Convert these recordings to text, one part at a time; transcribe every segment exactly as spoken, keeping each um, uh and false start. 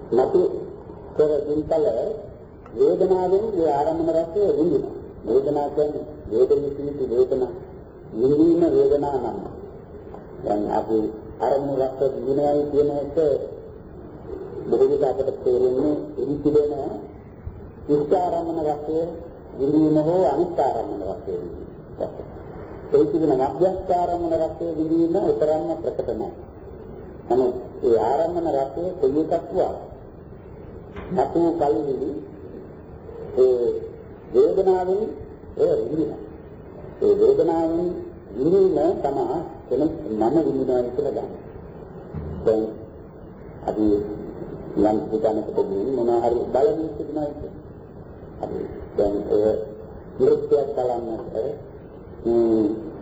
නැති කර දින්කල වේදනාවෙන් ඒ ආරම්භන රසය විඳිනවා. වේදනාව කියන්නේ වේදනිකී වේදනා විඳින වේදනා නම් දැන් අපි ආරම්භන රස විඳිනවයි කියන එක බොහෝ විට අපට තේරෙන්නේ ඉතිදෙන ඉස්තරම්මන රසය විඳින හෝ අනිත්තරම්මන රසය විඳින. ඒ කියන මධ්‍යස්තරම්මන රසය විඳින උතරම්ම ප්‍රකට නැහැ. නමුත් ඒ ආරම්භන රසය කොයි එකක් වුණා නැතු කල්ලි ඒ වේදනාවෙන් ඒ විඳින. ඒ වේදනාවෙන් විඳින තමයි කෙනෙක් මම විඳිනවා කියලා ගන්න. දැන් අපි යම් පුතනකට දෙන්නේ මොනවා හරි බලමින් සිටිනවා කියන්නේ. අපි දැන් ඒ නෘත්‍යයක් බලන්නට ම්ම්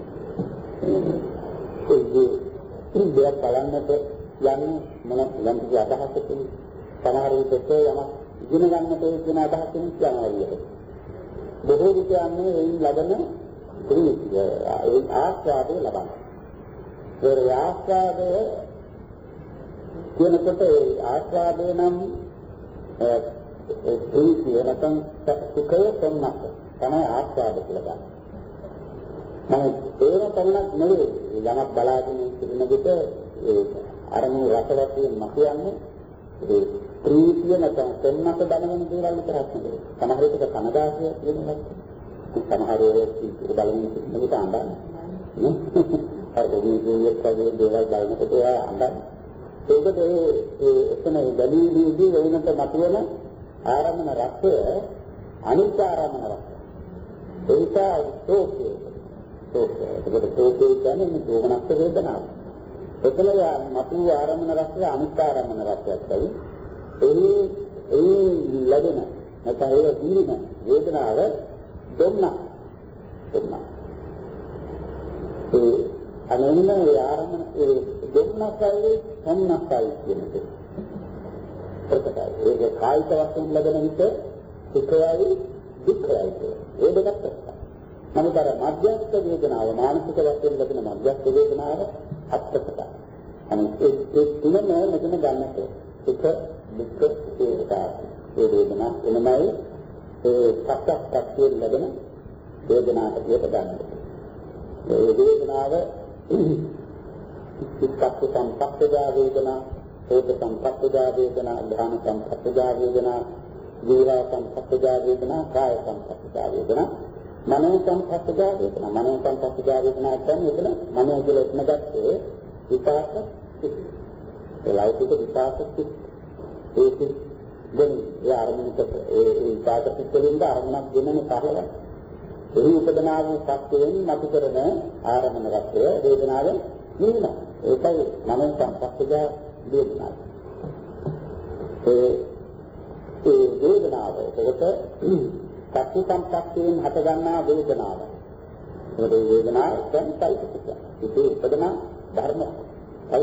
ඒ දෙයක් බලන්නට යන්නේ මොන යම් කිසි අදහසකින් සමහර විට යමක් ඉගෙන ගන්නට කියන අදහසින් කියනවා විදිහට. බොහෝ විට යන්නේ ඒ ලබන ප්‍රීතිය ඒ ආස්වාදය ලබන. ඒ ආස්වාදය කියනකොට ඒ ආස්වාදේ නම් ඒ ප්‍රීතිය නැත්නම් සුඛය සම්මත තමයි ආස්වාද කියලා ගන්න. නමුත් ඒක පමණක් නෙවෙයි යමක් බලාගෙන සිටින විට ඒ අරමුණු රසවත්යෙන් මතුවන්නේ ඒ ප්‍රීතිය නැත්නම් සම්මත දැනෙන දේවල් විතරක් නෙවෙයි. සමහර විට කනදාසිය කියනවා. සමහර ඒවා බලමින් සිටින විට අඬන්නේ. හරි දෙවියන්ගේ කගේ දේවල් බලනකොට ඒවා අඬන්නේ. ඒකද ඒ එතන බැලීමේදී වෙනත මතුවන ආරම්භන රසය අනිත්‍ය ආරම්භන රසය. ඒක සෝකේ. සෝකේ. ඒකට සෝකේ කියන්නේ මේ දෝමනස්ස වේදනාව. එතන මතු ආරම්භන රසය අනිත්‍ය ආරම්භන රසයක් තමයි. ඒ ඒ ලැබෙන නැත්නම් ඒ දීන වේදනාව දුන්න. දුන්න. ඒ අනෝන ඒ ආරම්භන ඒ දුන්නසයි සම්නස්සයි කියන්නේ. ප්‍රකටයි. ඒක කායික වශයෙන් ලැබෙන විට සුඛයයි දුක්ඛයයි. ඒ දෙකක් ප්‍රකටයි. නමුත් අර මධ්‍යස්ථ වේදනාව මානසික වශයෙන් ලැබෙන මධ්‍යස්ථ වේදනාව අප්‍රකටයි. අනිත් ඒ ඒ තුනම මෙතන ගන්නට සුඛ දුක්ඛ වේදනා. ඒ වේදනා එනමයි ඒ සත්‍යස්ත්‍යයෙන් ලැබෙන වේදනාවට පිට ගන්නට. ඒ වේදනාව චිත්තක් සම්පස්සදා වේදනා, සෝත සම්පස්සදා වේදනා, ධාන සම්පස්සදා වේදනා, ජීවා සම්පස්සදා වේදනා, කාය සම්පස්සදා වේදනා, මනෝ සම්පස්සදා වේදනා. මනෝ සම්පස්සදා වේදනා කියන්නේ එතන මනෝ කියලා එතන ගත්තේ විපාක සිත්. ඒ ලෞකික විපාක සිත්. ඒක දෙන ඒ අරමුණට ඒ විපාක සිත් වලින් අරමුණක් දෙන්නම පහළ. ඒ උපදනා වූ සත්‍යයෙන් මතු කරන ආරම්භන රසය වේදනාව නිවන. ඒකයි මනෝ සංපස්සදා වේදනාව. ඒ ඒ වේදනාව ඒකට සත්‍ය සංපස්සයෙන් හට ගන්නා වේදනාව. ඒ වේදනාව සංපයිතික. ඒක උපදනා ධර්ම. ඒ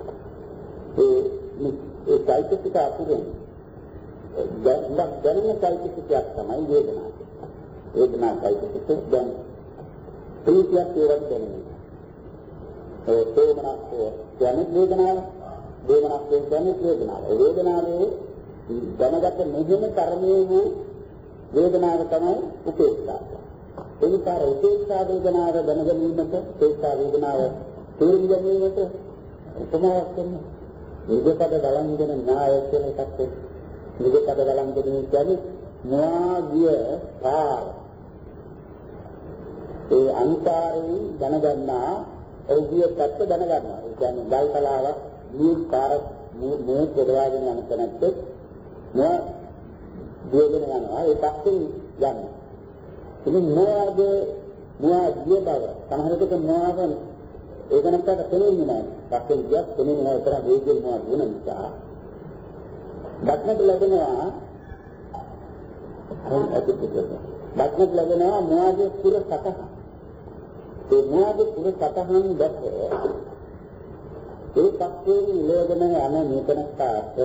ඒ චෛතසික අතුරෙන් දැන් දැනෙන චෛතසිකයක් තමයි වේදනාව. වේදනා චෛතසික දැන් ප්‍රීතියක් ඒවත් දැනෙනවා. ඒ තේමනක් කියන්නේ වේදනාව. වේදනාවක් කියන්නේ වේදනාව. වේදනාවේ දැනගත මෙහෙම කර්මයේ වූ වේදනාව තමයි උපේක්ෂාව. ඒ නිසා උපේක්ෂා වේදනාව දැනගැනීමට උපේක්ෂා වේදනාව තේරුම් ගැනීමට උපමාවක් වෙන්නේ. නිගපද බලන් දෙන න්‍යාය කියන එකත් නිගපද බලන් දෙන කියන්නේ න්‍යාය පාර. ඒ අන්තරයෙන් දැනගන්නා ඔව්විය පැත්ත දැනගන්නවා. ඒ කියන්නේ ගල් කලාවක් මේ පාර මේ පොදවාගෙන යන තැනත් මොන දුවගෙන යනවා ඒ පැත්තෙන් යනවා. ඉතින් මොනවාද මොනවාද බව සමහරකට මොනවාද ඒක නැත්තට තේරෙන්නේ නැහැ. පැත්තෙන් ගියත් තේරෙන්නේ නැහැ උතර වේගෙන් මොනවද වෙන නිසා. දක්නට ලැබෙනවා අර අතිපිටක. දක්නට ලැබෙනවා මොනවාද පුර සතහ. ඒ මොනවාද පුර සතහන් දැක ඒ පැත්තෙන් ඉලවගෙන යන නීතනස්ථාත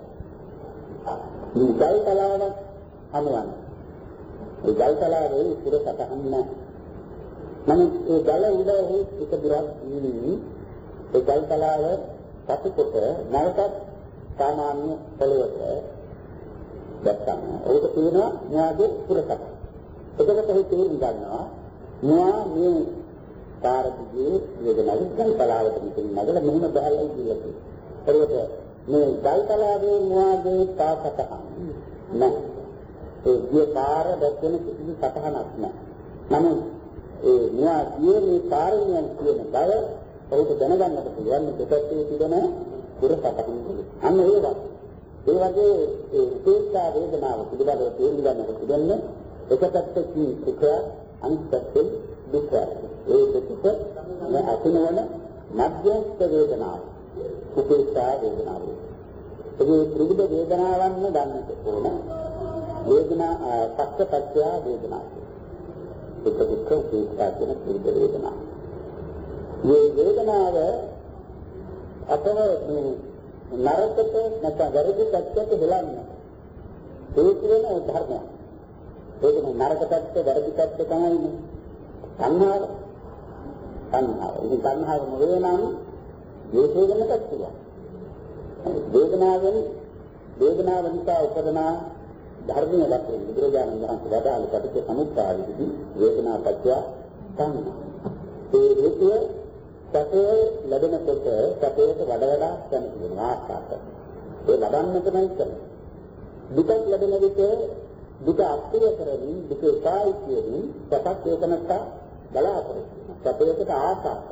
මේ ගල් කලාවක් හමුවන. ඒ ගල් කලාවේ පුර සතහන් නැහැ. නමුත් ඒ ගල උඩ හේ එක දුරක් නිවි ඒ ගල් කලාව සතුකොට නැවතත් සාමාන්‍ය පොළොවට දැක්කම ඒක තියෙනවා න්යාගේ පුරකට. එතකොට ඒ තේරුම් ගන්නවා න්යා මේ කාර්යයේ වේදනාවෙන් කල්පලාවට මෙතන නගලා මෙහෙම බහලා ඉඳලා තියෙනවා. ඒකට මේ ගල්කලාවේ න්යාගේ තාසතහන් නැහැ. ඒ ගිය පාර දැක්වෙන කිසි සතහනක් නැහැ. නමුත් ඒ න්යාගේ මේ කාර්යයන් කියන බව ඔහුට දැනගන්නට පුළුවන් දෙපැත්තේ තිබෙන පුර සතහන් වල. අන්න ඒවා. ඒ වගේ ඒ උපේක්ෂා වේදනාව පිළිබඳව තේරුම් ගන්නට පුළුවන් එක පැත්තකින් සුඛ අනිත් පැත්තෙන් දුක. ඒ දෙක අසිනවන මධ්‍යස්ථ වේදනාව උපේක්ෂා වේදනාව. ඒ ත්‍රිවිධ වේදනාවන්ම ගන්නට ඕන. වේදනා පක්ෂපත්‍ය වේදනාව. දුක දුක උපේක්ෂා කියන ත්‍රිවිධ වේදනාව. මේ වේදනාව අතව මේ නරකට නැත්නම් වැරදි පැත්තට හෙලන්නේ. ඒක වෙන ධර්මයක්. ඒක නරක පැත්ත වැරදි පැත්ත තමයි සංහාව. සංහාව. ඉතින් සංහාව මොලේ නම් ඒකේ වෙන පැත්තක්. වේදනාවෙන් වේදනාව නිසා උපදන ධර්මයේ වශයෙන් බුදුරජාණන් වහන්සේ වදාළ කටක සමුත්පාදයේදී වේදනා පත්‍ය සංහාව. ඒ හේතුව සැපේ ලැබෙනකොට සැපයට වඩා වඩා කැමති වෙනවා ආකාරයට. ඒ ලබන්නට නම් කරන්නේ. දුක ලැබෙන විට දුක අප්‍රිය කරමින් දුක කායි කියමින් සැපක් ඒකනට බලාපොරොත්තු. සැපයට ආසාවක්.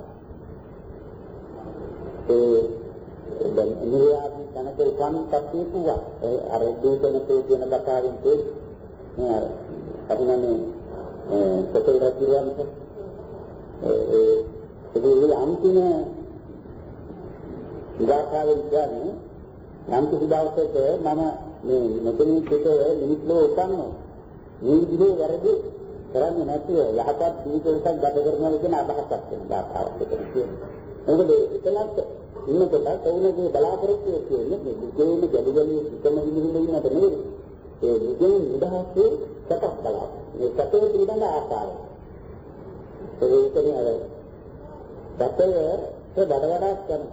ඒ දැන් ඉන්ද්‍රියාදී තනක උපන් සත්‍ය පුවා. ඒ අර දූතනතෝ කියන බකාරින් තේ මේ අර අපිනනේ සතේ රැකියවන්ට ඒ ඒ අන්තිම විවාහයෙන් කියන්නේ නම් කිසිදාකට මම මේ මෙතනින් පිට නිමිත්ලෝ උපන්නෝ මේ විදිහේ වැරදි කරන්නේ නැතිව යහපත් ජීවිතයක් ගත කරනවා කියන අදහසක් වෙනවා ආකාරයකට කියන්නේ. මොකද එතනත් ඉන්නකොට කවුරුගේ බලාපොරොත්තු කියන්නේ මේ දුකේම ගැඹුරුම එකම විදිහේ ඉන්නට නෙවෙයි. ඒ දුකෙන් නිදහසේ සැපක් බලාපොරොත්තු. මේ සැපේ පිළිබඳ ආකාරය. ඒ කියන්නේ අර සැපයට වඩා වඩා කැමති.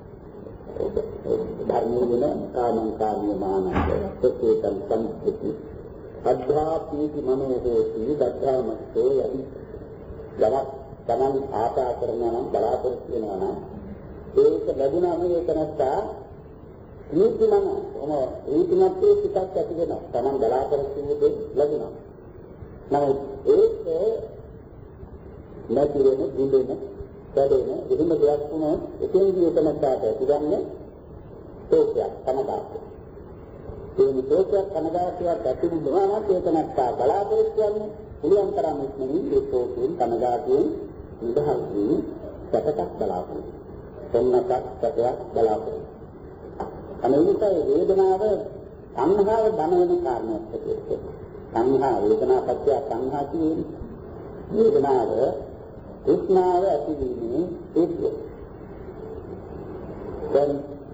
ධර්මයේ වෙන කාමං කාමීය මානං සත්‍යයන් සම්පති අධ්‍යාපීති මනෝහෝති දද්ධාමස්තෝ යති. යමක් තමන් ආශා කරනවා නම් බලාපොරොත්තු වෙනවා නම් ඒක ලැබුණාම ඒක නැත්තා නීතිමන ඔම නීතිමත්යේ පිටක් ඇති වෙනවා. තමන් බලාපොරොත්තු වෙන්නේ ලැබුණා. නමුත් ඒක නැති වෙන දුඳෙන වැඩෙන විදිහම දෙයක් වුණොත් එතෙන්දී එක නැත්තාට පිටන්නේ තෝක්යක් කනගාටුව. ඒ තෝක්යක් කනගාටුවක් ඇති වුණා නම් ඒක නැත්තා බලාපොරොත්තු වෙන්නේ පුළුවන් තරම් ඉක්මනින් ඒ තෝක්යෙන් කනගාටුවෙන් නිදහස් වී සැපක් බලාපොරොත්තු. සොන්නක් සැපයක් බලාපොරොත්තු. අනිවාර්ය වේදනාව සංහාව ධන වෙන කාරණයක් ඇටියෙ. සංහා වේදනා පත්‍ය සංහා කියන්නේ වේදනාව උස්නාව ඇතිවීමේ හේතුව. දැන්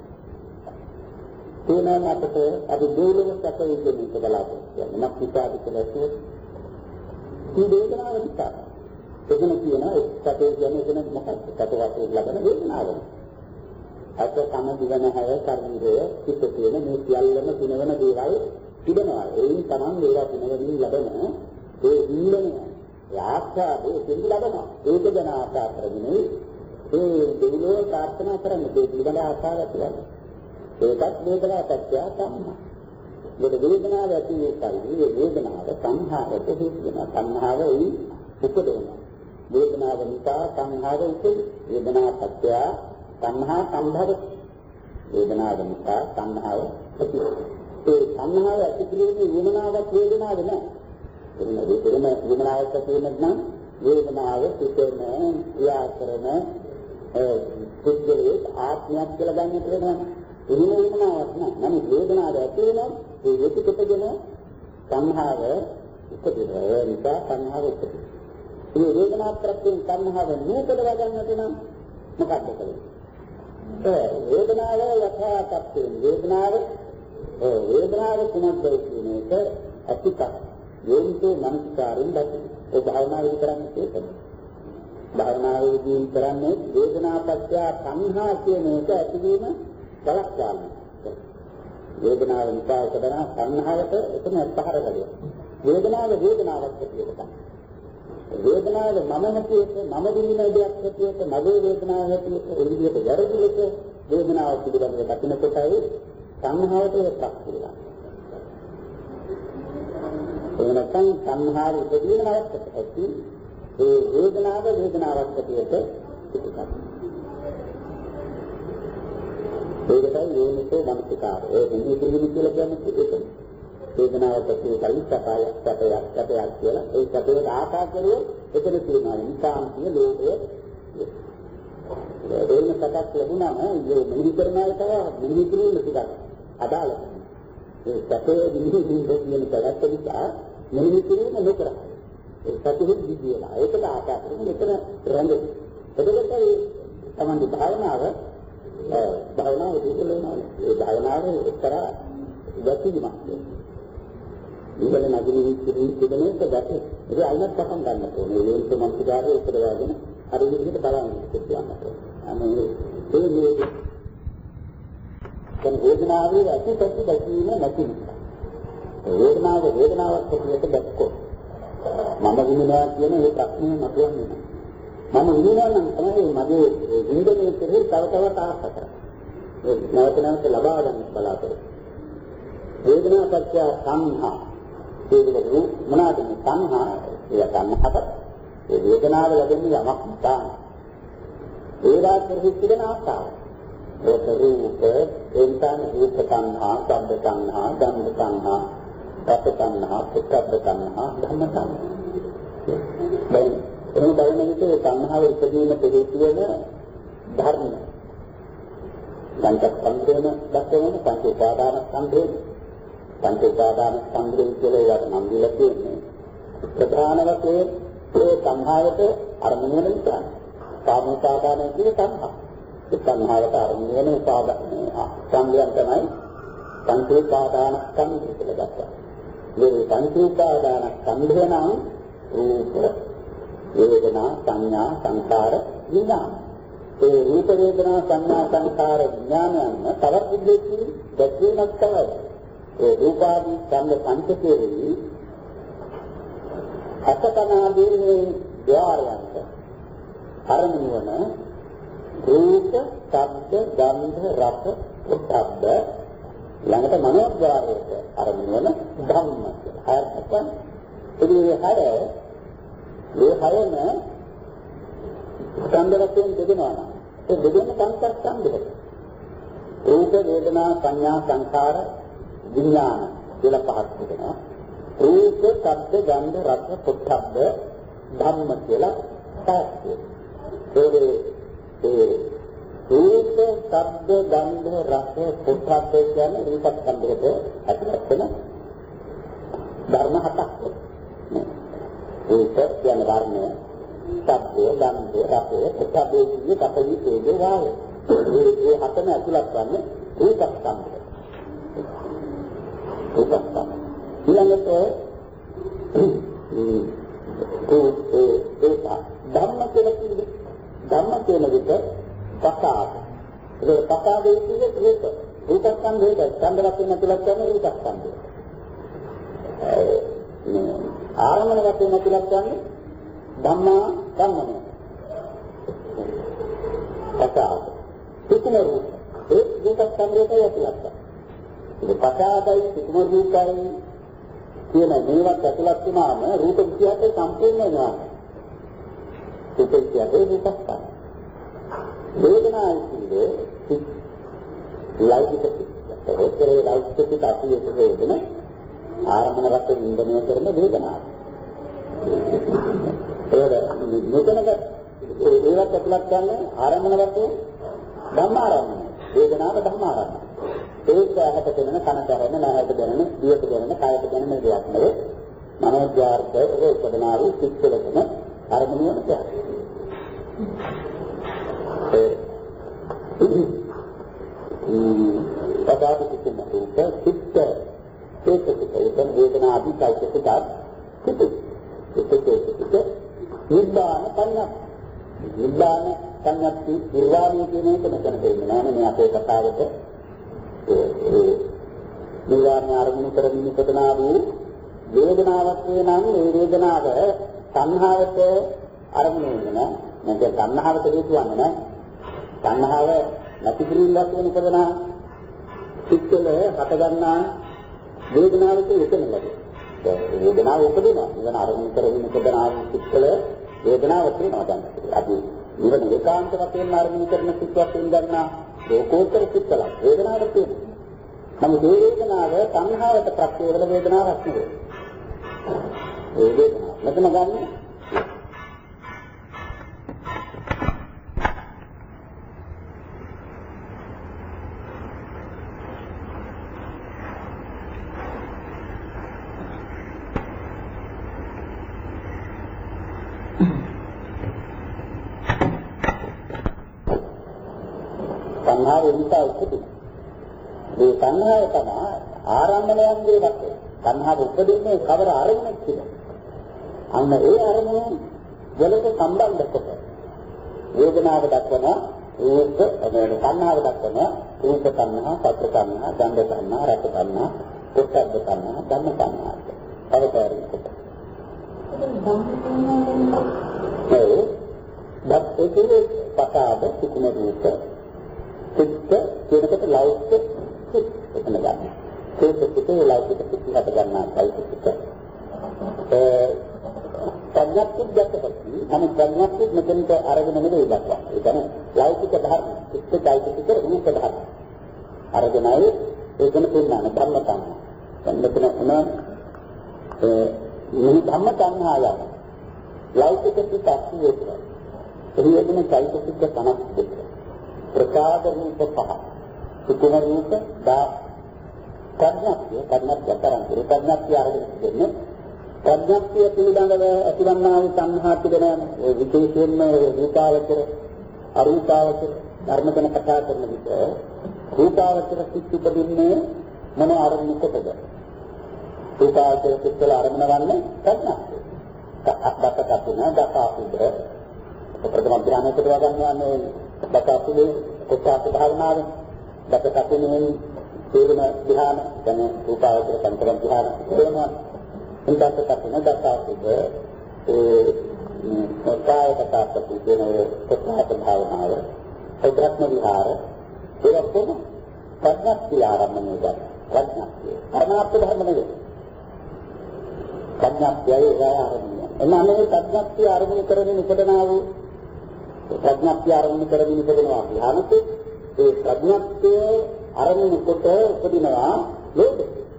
තේනම අපට අපි දෙවිලම සැපේ කියන එක බලාපොරොත්තු වෙනවා. මක්නිසාද කියලා කිව්වොත් මේ වේදනාව නිසා. එතන කියන සැපේ කියන්නේ එතන මොකක්ද? සැප වශයෙන් ලබන වේදනාව. අත කන දිවන හැය ශරීරය පිට තියෙන මේ සියල්ලම දිනවන දේවල් තිබෙනවා. ඒයින් Taman ඒවා දිනවමින් ලබන ඒ ඉන්දනය ආස්වාදයේ සිඳ ලබනවා. ඒක ගැන ආශා කරගෙන ඒ දෙවිලෝ ප්‍රාර්ථනා කරන්නේ ඒ පිළිබඳ ආශාවක් තියෙනවා. ඒකත් වේදනා පත්‍ය සංහා. මේ වේදනාව ඇති වෙයි මේ වේදනාව සංහාවට හේතු වෙනවා. සංහාව උයි උපදවනවා. වේදනාව නිසා සංහාව උපදී. වේදනා පත්‍ය සංහා සම්භව. වේදනාව නිසා සංහාව ඇති වෙනවා. ඒ සංහාව ඇති කිරීමේ වේදනාවක් වේදනාව නෑ. එන්න දෙකම වේදනාවක් තියෙනත් නම් වේදනාව සිතෙන ක්‍රියා කරන ඒ සිද්දේ ආත්මයක් කියලා ගන්නට වෙනවා. එහෙම වේදනාවක් නෑ. නමුත් වේදනාව ඇති වෙනවා ඒ විකෘතගෙන සංහාව උපදිනවා. ඒ නිසා සංහාව උපදිනවා. මේ වේදනා ප්‍රත්‍යයෙන් සංහාව නූපදවා ගන්නට නම් මොකක්ද කරන්නේ? ඒ වේදනාව යථාර්ථයෙන් වේදනාව ඒ වේදනාව කුමක්ද කියන එක අතිපත් යෝනිසෝ මනස්කාරයෙන් දැක්කේ. ඒ භාවනාවේ කරන්නේ ඒක. භාවනාවේදී කරන්නේ වේදනා පත්‍ය සංහා කියන එක ඇතිවීම බලක් ගන්න. වේදනාව නිසා උපදන සංහාවට එතන පහර ගලිය. වේදනාව වේදනාවක් හැටියට තමයි. වේදනාව මම හැටියට මම දින දෙයක් හැටියට මගේ වේදනාව හැටියට එළියට වැරදි ලෙස වේදනාව පිළිබඳව දකින කොටයි සංහාවට ප්‍රක්‍රියා. එනකන් සංහාර උපදීන අවස්ථාවක් ඇති ඒ වේදනාව වේදනාවක් හැටියට පිටකක්. ඒකයි යෝනිසෝ මනසිකාරය. ඒ දෙන්නේ කිරීම කියලා කියන්නේ ඒක. වේදනාවට පිළිකල්ලි සපය සපය සපය කියලා ඒ සපයට ආකාරයේ එතන තියෙනවා නිකාන්තිය ලෝභය. ඒ දෙන්න සකස් ලැබුණාම ඒ මිහිරි කරනාට මිහිරි කිරීම ටිකක් අදාළයි. ඒ සපයේ මිහිරි කිරීම කරත් නිසා මිහිරි කිරීම නොකරයි. ඒ සතුරු දිවිලා ඒකද ආකාරයෙන් මෙතන රැඳෙන්නේ. එතකොට ඒ තමයි භාවනාව භාවනාව දිවිලනවා. ඒ භාවනාවේ එක්තරා ගැටීමක්. ඉවල නගිනි විශ්ිරී තිබෙන එක ගැටේ. ඒක අයිනක් පටන් ගන්න ඕනේ. ඒ වෙනස මනසකාරයේ උපදවාගෙන අර විදිහට බලන්න කියනවා. අනේ ඒ මේ දැන් වේදනාවේ ඇතිපත්ති දැකීම නැති නිසා. වේදනාව වේදනාවක් හැටියට දැක්කොත් මම විඳිනවා කියන ඒ ප්‍රශ්නේ මතුවන්නේ නැහැ. මම විඳිනවා නම් තමයි මගේ විඳිනේ කෙරෙහි තව තවත් ආශා කරන්නේ. ඒ නැවත නැවත ලබා ගන්න බලාපොරොත්තු. වේදනා සත්‍ය සංහා ඒක මොනවාද මේ සංහා ඒ සංහාට ඒ වේදනාව ලැබෙන්නේ යමක් නිසා. ඒවා කෙරෙහි තිබෙන ආශාව. ඒක රූප එන්තන රූප සංහා, ශබ්ද සංහා, ගන්ධ සංහා, රස සංහා, පොට්ටබ්බ සංහා, ධම්ම සංහා. දැන් එන බලන්නේ සංහාව ඉදීම පිළිතුරන ධර්ම. සංකප්පන්දේන දක්වන පංච උපාදාන ස්කන්ධේ පංච උපාදාන ස්කන්ධය කියලා ඒකට නම් දීලා තියෙන්නේ. ප්‍රධාන වශයෙන් ඒ සංහාවට අරමුණ වෙන නිසා කාම උපාදානය කියන සංහා. ඒ සංහාවට අරමුණ වෙන උපාදාන සංයම් තමයි පංච උපාදාන ස්කන්ධය කියලා ගත්තා. මේ පංච උපාදාන ස්කන්ධය නම් රූප, වේදනා, සංඥා, සංකාර, විඥාන. ඒ රූප වේදනා සංඥා සංකාර විඥානයන් තවත් විදිහකින් දැක්වීමක් තමයි. ඒ රූපාදී ඡන්ද පංචකේරී අසකනාදීනේ ద్వාරයන්ට අරමුණ වන රූප, ශබ්ද, ගන්ධ, රස, පොට්ටබ්බ ළඟට මනෝද්වාරයට අරමුණ වන ධම්ම කියලා. හයත් ඒ හය ඒ හයම ඡන්දයෙන් දෙදෙනවා. ඒ දෙදෙන සංකප්පන්දේ රූප, වේදනා, සංඥා, සංකාර, විඥාන කියලා පහක් තිබෙනවා. රූප, ශබ්ද, ගන්ධ, රස, පොට්ටබ්බ ධම්ම කියලා පහක්. ඒ ඒ රූප, ශබ්ද, ගන්ධ, රස, පොට්ටබ්බ කියන්නේ රූපස්කන්ධයට ඇතුළත් වෙන ධර්ම හතක්. රූප කියන ධර්මය, ශබ්දය, ගන්ධය, රසය, පොට්ටබ්බ කියන කපලි තේජෝ වාය. මේ හතම ඇතුළත් වන්නේ රූපස්කන්ධය. රූපස්කන්ධය. ඊළඟට ඒ ඒ ධම්ම කියලා කියන්නේ ධම්ම කියන විට පසාද. ඒ පසාදේ කියන්නේ රූප. රූපස්කන්ධයේ ස්කන්ධයක් වෙන තුලක් යන රූපස්කන්ධය. ඒ ආරම්භන වශයෙන් තුලක් යන්නේ ධම්මා ධම්මනේ. පසාද. සුකුම රූප. ඒ රූපස්කන්ධයේ තුලක්. ඒ පසාදයි සුකුම රූපයි කියන මේවත් ඇතුළත් වුණාම රූප විද්‍යාවේ සම්පූර්ණ වෙනවා. රූප විද්‍යාවේ රූපස්කන්ධ. වේදනා කියන්නේ ලෞකික පිට. ඒකේ ලෞකික පිට අපිට වේදන ආරම්භන වශයෙන් ඉන්දනය කරන වේදනාව. ඒක මෙතනක ඒවත් ඇතුළත් ගන්න ආරම්භන වශයෙන් ධම්මාරම්භන. වේදනාව ධම්මාරම්භන. ඒක ඇහැට දැනෙන, කනට දැනෙන, නැහැට දැනෙන, දිවට දැනෙන, කයට දැනෙන දෙයක් නෙවෙයි. මනෝද්වාරයේ උපදනා වූ සිත්වලම අරමුණ වෙන දෙයක්. ඒ පදාති සිත්න රූප සිත් ඒක ඒක වේදනා ආදී කයික සිත් සිත් ඒක නිබ්බාන පඤ්ඤා නිබ්බාන පඤ්ඤාති නිර්වාණය කියන එක මෙතන දෙන්නේ නැහැ මේ අපේ කතාවට. ඒ නිර්වාණය අරමුණු කරමින් ඉපදනා වූ වේදනාවක් වෙනනම් ඒ වේදනාව සංහාවට අරමුණු වෙන නැත්නම් සංහාවට හේතුවන්නේ නැහැ. සංහාව නැති කිරීමක් වෙන ඉපදනා සිත්වල හට ගන්නා වේදනාවට එතන ලැබෙනවා. වේදනාව උපදිනවා. ඉවන අරමුණු කරමින් ඉපදනා සිත්වල වේදනාව තියෙනවා දැන්. අපි ඉවන ඒකාන්ත වශයෙන් අරමුණු කරන සිත්වක් වෙනදන්නා ලෝකෝත්තර සිත්වල වේදනාවක් තියෙනවා. නමුත් මේ වේදනාව සංහාවට ප්‍රත්‍ය වල වේදනාවක් නෙවෙයි. ඒ වේදනාව මෙතන ගන්න සංහාව නිසා උපදින. මේ සංහාව තමයි ආරම්භණයන්ගේ වශයෙන්. සංහාව උපදින්නේ කවර අරමුණක් කියලා. අන්න ඒ අරමුණ වලට සම්බන්ධ කොට වේදනාව දක්වන රූප එතන සංහාව දක්වන රූප සංහා, පත්‍ර සංහා, ගන්ධ සංහා, රස සංහා, පොට්ටබ්බ සංහා, ධම්ම සංහා. අවතරී කොට. ඒ දැක්කේ පතාද සුකුම රූප සිත් කියනකොට ලෞකික සිත් එතන ගන්න. ඒක සිතේ ලෞකික සිත් හට ගන්නා ලෞකික සිත්. ඒ ප්‍රඥප්ති දැක්කපස්සේ අනිත් ප්‍රඥප්ති මෙතනට අරගෙන නෙවෙයි දක්වන්නේ. ඒ කියන්නේ ලෞකික ධර්ම, සිත් චෛතසික රූප ධර්ම. අරගෙනයි ඒකෙන පින්නන ධර්ම තමයි. දැන් මෙතන උන ඒ මේ ධම්ම සංහාය ලෞකික සිත් අස්තියේ. එහිදෙන චෛතසික තනක් දෙක. ප්‍රකාද රූප පහ සුකුම රූප දා ප්‍රඥාක්තිය ප්‍රඥාක්තිය තරන්තර ප්‍රඥාක්තිය ආරම්භ දෙන්නේ ප්‍රඥාක්තිය පිළිබඳව ඇතිවන්නා වූ සංහා පිළිබඳ ඒ විශේෂයෙන්ම රූපාවචර අරූපාවචර ධර්ම ගැන කතා කරන විට රූපාවචර සිත් උපදින්නේ මොන ආරම්භ කොටද රූපාවචර සිත් වල ආරම්භ වන්නේ ප්‍රඥාක්තිය අත්දැක තුන දසාපුද්‍ර ප්‍රථම ධ්‍යානයට වගන්වන්නේ දසාපුදේ කොටස භාවනාවේ දසකපිනෙන් තේරෙන ධ්‍යාන දැන් රූපාවචර පංචම ධ්‍යාන වෙනවා එතකොට කපින දසාපුද ඒ කාය කතාපති කියන කොටස භාවනාව ප්‍රඥා විහාර ඒක තමයි ප්‍රඥාක්තිය ආරම්භණය කරන ප්‍රඥාක්තිය අරණාත්ම ධර්ම නෙවෙයි ප්‍රඥාක්තියයි ආරම්භණය එනවා මේ ප්‍රඥාක්තිය ආරම්භ කරගෙන ඉපදනා වූ ප්‍රඥාක්තිය ආරම්භ කරගෙන ඉපදෙනවා ධ්‍යානක ඒ ප්‍රඥාක්තිය ආරම්භ කොට උපදිනවා ලෝක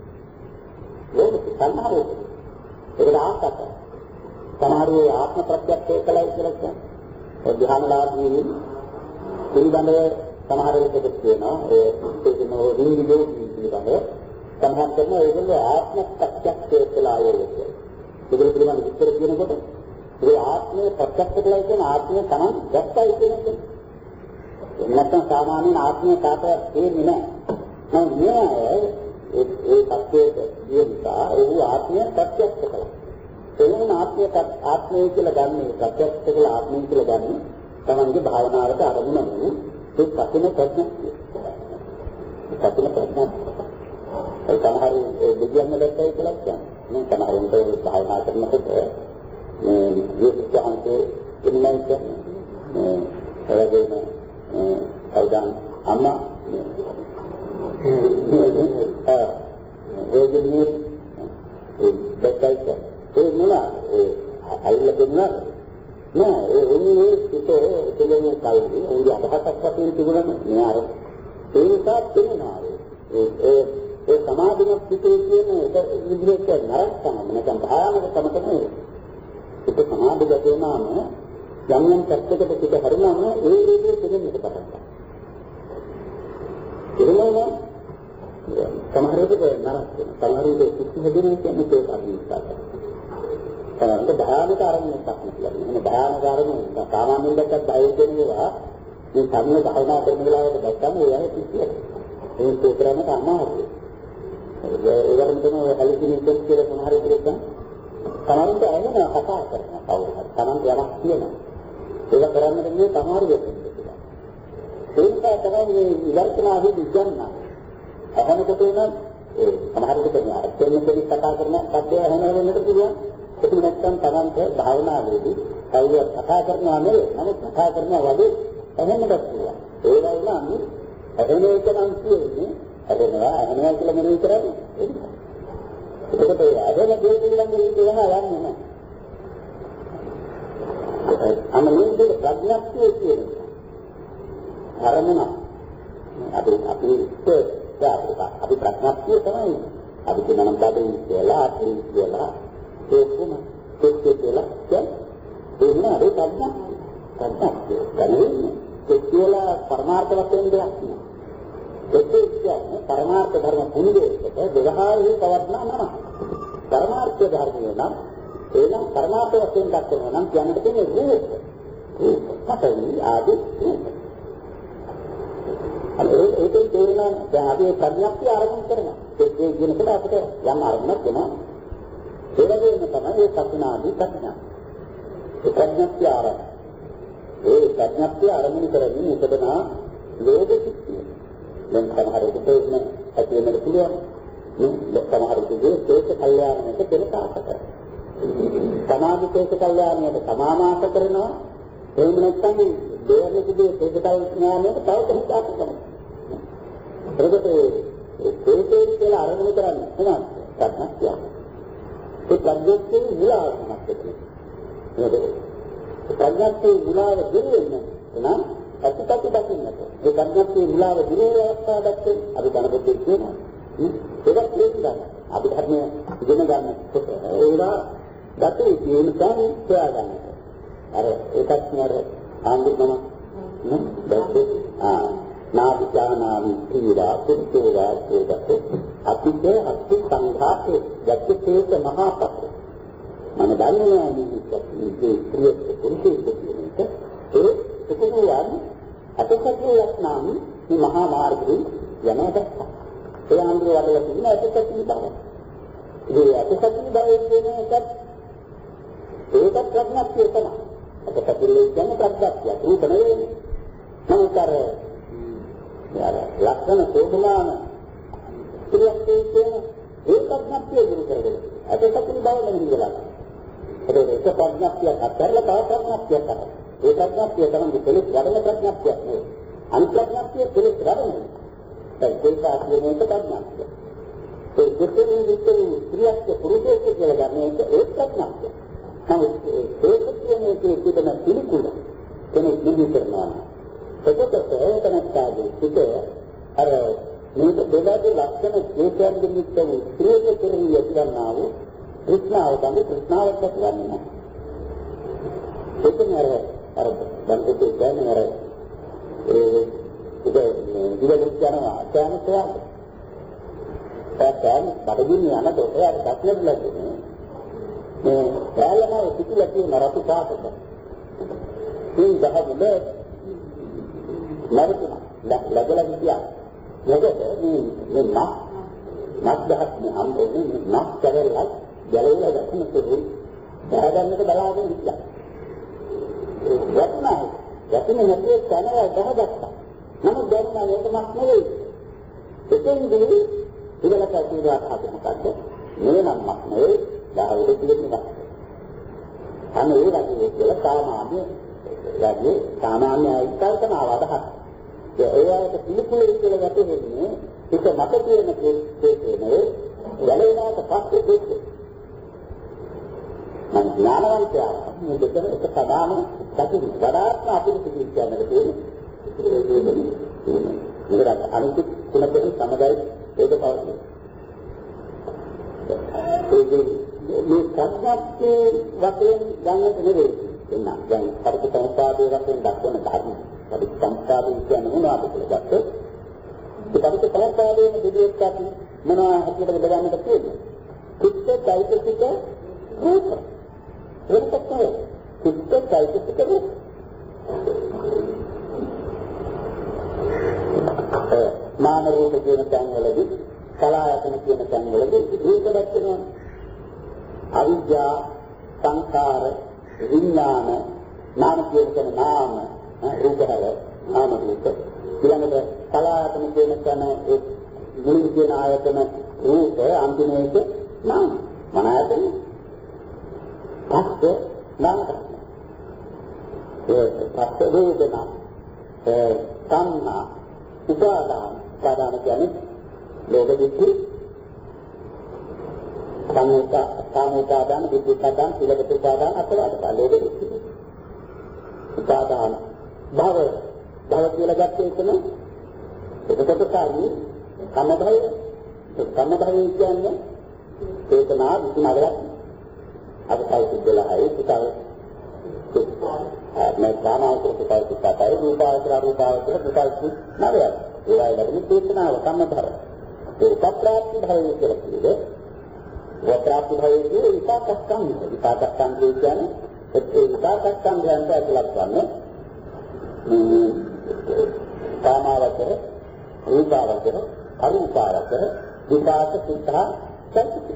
ලෝක සංහාරය ඒක ආසක සමහරේ ආත්ම ප්‍රත්‍යක්ෂය කලයි කියලා කියන්නේ ධ්‍යානලාභී පිළිබඳව සමහර විට කියනවා ඒ ඒකනෝ රිංගිදෝ පිළිබඳව සමහර කරන ඒගොල්ලෝ ආත්ම ප්‍රත්‍යක්ෂය කියලා ආයෙත් ඒගොල්ලෝ පිළිබඳව විස්තර කියනකොට ඒ ආත්මය ප්‍රත්‍යක්ෂ කළා කියන ආත්මය තමයි දැක්කයි කියන්නේ. නැත්නම් සාමාන්‍යයෙන් ආත්මය කාටවත් තේරෙන්නේ නැහැ. නමුත් මේ ඒ ඒ සත්‍යයේ දියුණා ඒ ආත්මය ප්‍රත්‍යක්ෂ කළා. එනම් ආත්මය ආත්මය කියලා ගන්න ප්‍රත්‍යක්ෂ කළ ආත්මය කියලා ගන්න තමන්ගේ භාවනාවට අරමුණ වූ ඒ කතින ප්‍රඥාක්තිය. ඒ කතින ප්‍රඥාක්තිය. ඒ සමහර දෙවියන් දැක්කයි කියලා කියන්නේ. මේ සමහරුන්ට භාවනා කරනකොට මේ විද්‍යාන්තයේ ඉන්නයික මේ එළගෙන අවදාන අම්මා ඒ ඒකෙන්නේ ඒ දැක්කයික ඒ නුනා ඒ අයිල දෙන්නා නෑ ඒ එන්නේ පිටේ දෙලෙන්නේ කයිද ඒ අදහසක් වශයෙන් තිබුණා නෑ අර ඒ නිසා තේනවා ඒ ඒ ඒ සමාධිමත් පිටේ කියන එක විදිහට නරකම නැත්නම් භයානක තමයි ඒක සමාධි ගතේනාම යම් යම් පැත්තකට පිට හරිනම ඒ විදිහට දෙන්නේ පටන් ගන්නවා. එහෙමම සමහර විට නරක වෙනවා. සමහර විට කිසි දෙයක් කියන්නේ ඒක අනිත්‍යතාවය. ඒක භයානක ආරම්භයක් තමයි. එහෙනම් භයානක ආරම්භය සාමාන්‍යයෙන් දැක්කත් බය වෙනවා. මේ සම්ම භාවනා කරන වෙලාවට දැක්කම ඒ කිසියක් ඒ ප්‍රෝග්‍රෑම් එක අමාරුයි. ඒකෙන් තමයි කලින් ඉස්සෙල් කියලා සමහර විට තමන්ට ඇහෙන කතා කරනවා කවුරුහරි තමන්ට යමක් කියනවා ඒක කරන්න දෙන්නේ සමහර වෙලාවට ඒක තමයි මේ විදර්ශනාදී විඥාන අහනකොට එන ඒ සමහර විට කරනවා. දෙන්න දෙවි කතා කරන පද්‍ය ඇහෙනවා වෙන්නත් පුළුවන්. ඒක නැත්නම් තමන්ට භාවනාවේදී කවුරුත් කතා කරනවා නෙවෙයි. නමුත් කතා කරනවා වගේ ඇහෙන්නත් පුළුවන්. ඒ වගේම අපි ඇහෙන එක නම් කියන්නේ ඇහෙනවා ඇහෙනවා කියලා මෙනෙහි කරන්නේ. ඒකට ඒ ඇහෙන දේ පිළිබඳව කියනවා යන්නේ නැහැ. අමනින්ද ප්‍රඥාක්තිය කියන්නේ අරමුණ අපි අපි ඉස්සෙල්ලා අපි ප්‍රඥාක්තිය තමයි අපි කියනනම් බඩේ කියලා අපි කියලා ඒකම ඒකේ කියලා කියන්නේ ඒ ප්‍රඥාක්තිය ප්‍රඥාක්තිය කියන්නේ ඒ කියලා පරමාර්ථ වශයෙන් දෙයක් නෙවෙයි ඒක කියන්නේ පරමාර්ථ ධර්ම කුණුදේකට ව්‍යවහාරයේ පවත්නා නම පරමාර්ථ ධර්මය නම් එනම් පරමාර්ථ වශයෙන් දක්වනවා නම් කියන්නට තියෙන්නේ රූප. රූප. තමයි ආදී රූප. අනේ ඒකේ තේරෙනවා දැන් අපි ප්‍රඥාක්තිය ආරම්භ කරනවා. ඒ කියනකොට අපිට යම් ආරම්භයක් වෙනවා. ඒ වගේම තමයි ඒ සත්‍යනාදී ප්‍රඥා. ඒ ප්‍රඥාක්තිය ආරම්භ. ඒ ප්‍රඥාක්තිය ආරම්භ කරමින් උපදනා ලෝභ සිත්තිය. දැන් සමහර විට මේ ඇති වෙන පුළුවන්. මේ සමහර විට ඒක කල්යාණයට කෙලසාකට. සමාධි තේස කල්යාණයට සමානාස කරනවා එහෙම නැත්නම් දෙයකදී තේස කල්යාණයට තව කෙනෙක් කරනවා ඒකට ඒ කියලා අරමුණු කරන්නේ නේද ප්‍රඥාක්තිය ඒ ප්‍රඥාක්තිය මුලාවක් තියෙනවා නේද ප්‍රඥාක්තිය මුලාව දෙන්නේ නම් අත්‍යපති දකින්නට ඒ ප්‍රඥාක්තිය මුලාව දිනේ අවස්ථාව දැක්කේ අපි දැනගත්තේ කියනවා ඒක කියන්නේ අපි ධර්මයේ ඉගෙන ගන්න කොට ඒවා දතේ කියන තමයි හොයාගන්න. අර ඒකත් නේද ආන්දුනම නේ දැක්කේ ආ නාවිචානාවි තීරා පුත්තෝවා ඒකත් අපිට අත්ති සංඝාතේ දැක්කේක මහා පත්‍ර. මම දන්නේ මේ ක්‍රියෙත් පුරුෂයෙක් කියන එක ඒ එකෝයන් අතකතියක් නම් මේ මහා මාර්ගයේ යනකට ඒ ආන්දර වල තියෙන අතකතිය බව. ඒ අතකතිය බව කියන එකත් ඒක ප්‍රඥාක්තිය තමයි. අපිට පිළිගන්න ප්‍රඥාක්තිය. ඒක නෙවෙයි. නමුත්තර යාර ලක්ෂණ සෝභමාන ක්‍රියාක්තිය කියන ඒ ප්‍රඥාක්තිය දුරු කරගන්න. අපිට පිළිබව නෙවෙයි. ඒක ප්‍රඥාක්තිය අත්හැරලා තව ප්‍රඥාක්තියක් අතර. ඒ ප්‍රඥාක්තිය තමයි පිළිස් වඩන ප්‍රඥාක්තියක් නෙවෙයි. අනිත්‍යඥාක්තිය පිළිස් වඩන. ඒක කියන එක ප්‍රඥාක්තිය. ඒ දෙකෙන් විතර ක්‍රියාක්තිය පුරුෂයෙක් කියලා ගන්න එක ඒ ප්‍රඥාක්තිය. නමුත් ඒක කියන්නේ කිසිම පිළිකුල කෙනෙක් නිදි කරනවා. එතකොට ඒකනත්තාගේ පිට අර මේක දෙවගේ ලක්ෂණ හේතුන් දෙමිට වූ ක්‍රියක කෙරෙහි යොදන්නා වූ කෘෂ්ණාව තමයි කෘෂ්ණාවක් කියන්නේ නැහැ. ඒක නේද අර බන්දේ කියන්නේ අර ඒ ඉතින් යනවා දැනටම දැන් බඩගින්න යනකොට එයාට දක්නට ලැබෙන්නේ මේ කාලම පිටුල කියන රතු පාටක මේ දහවල නරතුන ලැබලා ගියා මොකද මේ මේ මස් මස් දහක් නේ අම්බෝනේ මස් කරලා ගැලවිලා ගන්න තුරු දාගන්නට බලාගෙන ඉච්චා වත්නා යතිනේ නැති තැනවල් දහගත්තා නමුත් දැන් මේක මස් නෙවෙයි එතෙන්දී ඉවලක කියලා හදනකොට මේ නම් මස් නෙවෙයි දාහවල පිළිගන්න. අනේ ඒ වගේ කියලා සාමාන්‍ය යන්නේ සාමාන්‍ය කල්පනාව අදහස්. ඒ ඒවාට පිළිකුලේ කියලා වැටෙන්නේ ඒක මත තියෙන කේසේනේ යලේනාට පස්සේ දෙන්නේ. මම ඥානවන්තයා මේ දෙකම එක සදාම දකින්න වඩාත්ම අපිට පිළිගන්නට තියෙන්නේ. මේකට අනිත් කුණපෙන් සමගයි ඒක පවතින. මේ සංස්කෘතිය වශයෙන් ගන්නට නෙවෙයි එන්න දැන් පරිසංපාදයේ වශයෙන් දක්වන ධර්ම පරිසංපාදයේ කියන්නේ මොනවද කියලා ගත්තොත් ඒ පරිසංපාදයේ දෙවියෙක් අපි මොනවා හැටියටද බෙදන්නට තියෙන්නේ චිත්ත චෛතසික රූප ඒකත් තමයි චිත්ත චෛතසික රූප නාම රූප කියන තැන්වලදී කලායතන කියන තැන්වලදී රූප දැක්වෙනවා අවිද්‍යා සංඛාර විඥාන නාම කියන නාම රූපහල නාම රූප ඊළඟට කලායතන කියන තැන ඒ මුලින් කියන ආයතන රූප අන්තිමේට නම් මනායතන පස්ස නම් ඒ පස්ස වේදනා ඒ සංනා උපාදාන උපාදාන කියන්නේ ලෝක දිට්ඨි සංයුක්ත සාමෝපාදාන විද්‍යාදාන සීලගත උපාදාන අත්වාදා ලෝක දිට්ඨි උපාදාන භව භව කියලා ගත්තේ එතන එතකොට කාරණේ කම්මභය කම්මභය කියන්නේ චේතනා විසිනවයක් අපසල් සිද්ධලයි පුතල් මේ සාමාන්‍ය පුතල් සිද්ධාතයි රූපාවචර රූපාවචර පුතල් නවයක් ඒවයි ලැබෙන චේතනාව කම්මභය ඒක ප්‍රාප්ති භවය කියලා කියනවා වත්‍රාප්ති භවය කියන්නේ විපාකස්කන්ධ විපාකස්කන්ධ කියන්නේ ඒ විපාකස්කන්ධයන්ට ඇතුළත් වන්නේ කාමාවචර රූපාවචර අරූපාවචර විපාක සිද්ධා සත්‍ය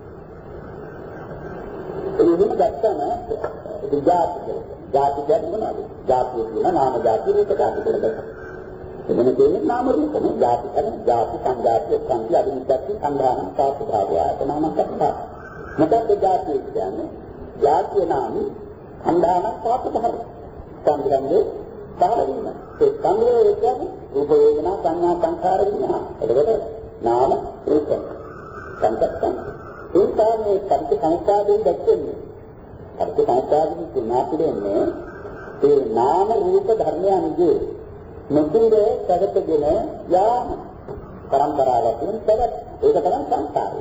එනිම ගත්තම විජාති ජාති කියන්නේ මොනවද? ජාතිය කියන නාම ජාති රූප ජාති කියලා ගන්නවා. එතන කියන්නේ නාම රූපනේ ජාති කියන්නේ ජාති සංජාති සංකල්ප අදිනිස්සති සංධාන සාප භාවය අතනම කතා. මොකද ජාතිය කියන්නේ ජාතිය නාම සංධාන සාප භාවය. සංග්‍රහයේ බාහිරින් ඒ සංග්‍රහය කියන්නේ රූප වේදනා සංඥා සංඛාර විඥාන. එතකොට නාම රූප සංකප්පන ඒ කාමයේ පරිච්ඡ සංස්කාරයෙන් දැක්වෙන්නේ. පරිච්ඡ සංස්කාරයෙන් තුනාපිරෙන්නේ ඒ නාම රූප ධර්මයන්ගේ මුතුන්ගේ සැකතගෙන යාම පරම්පරාවකින් පැවැත් ඒක තමයි සංස්කාරය.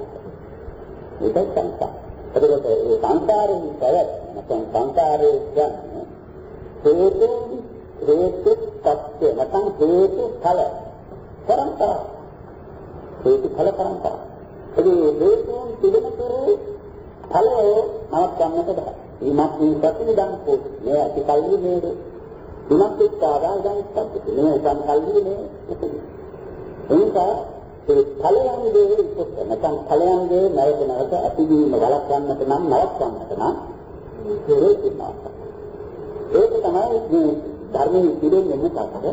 ඒක සංස්කාර. එතකොට ඒ සංස්කාරයෙන් පැවැත් නැත්නම් සංස්කාරයේ කියන්නේ හේතු හේතු පත්‍ය නැත්නම් හේතු ඵල පරම්පරාව. හේතු ඵල පරම්පරාව. ඒ හේතුන් පිළිතුරු ඵලය නවත්තන්නට බෑ. ඊමත් මේ ප්‍රතිවිදන් පොත් මේ අතිකල්ලි නේද? ඊමත් එක්කාදා දැන් ඉස්සත් මේ සංකල්ලි නේ. එනික ඒ ඵලයන්ගේ ඉස්සත් නැත්නම් ඵලයන්ගේ නැවත නැවත අතිවීම වළක්වන්නට නම් නවත්තන්නට නම් හේතුනා. ඒක තමයි මේ ධර්මයේ පිළිෙන්නේ මොකක්ද?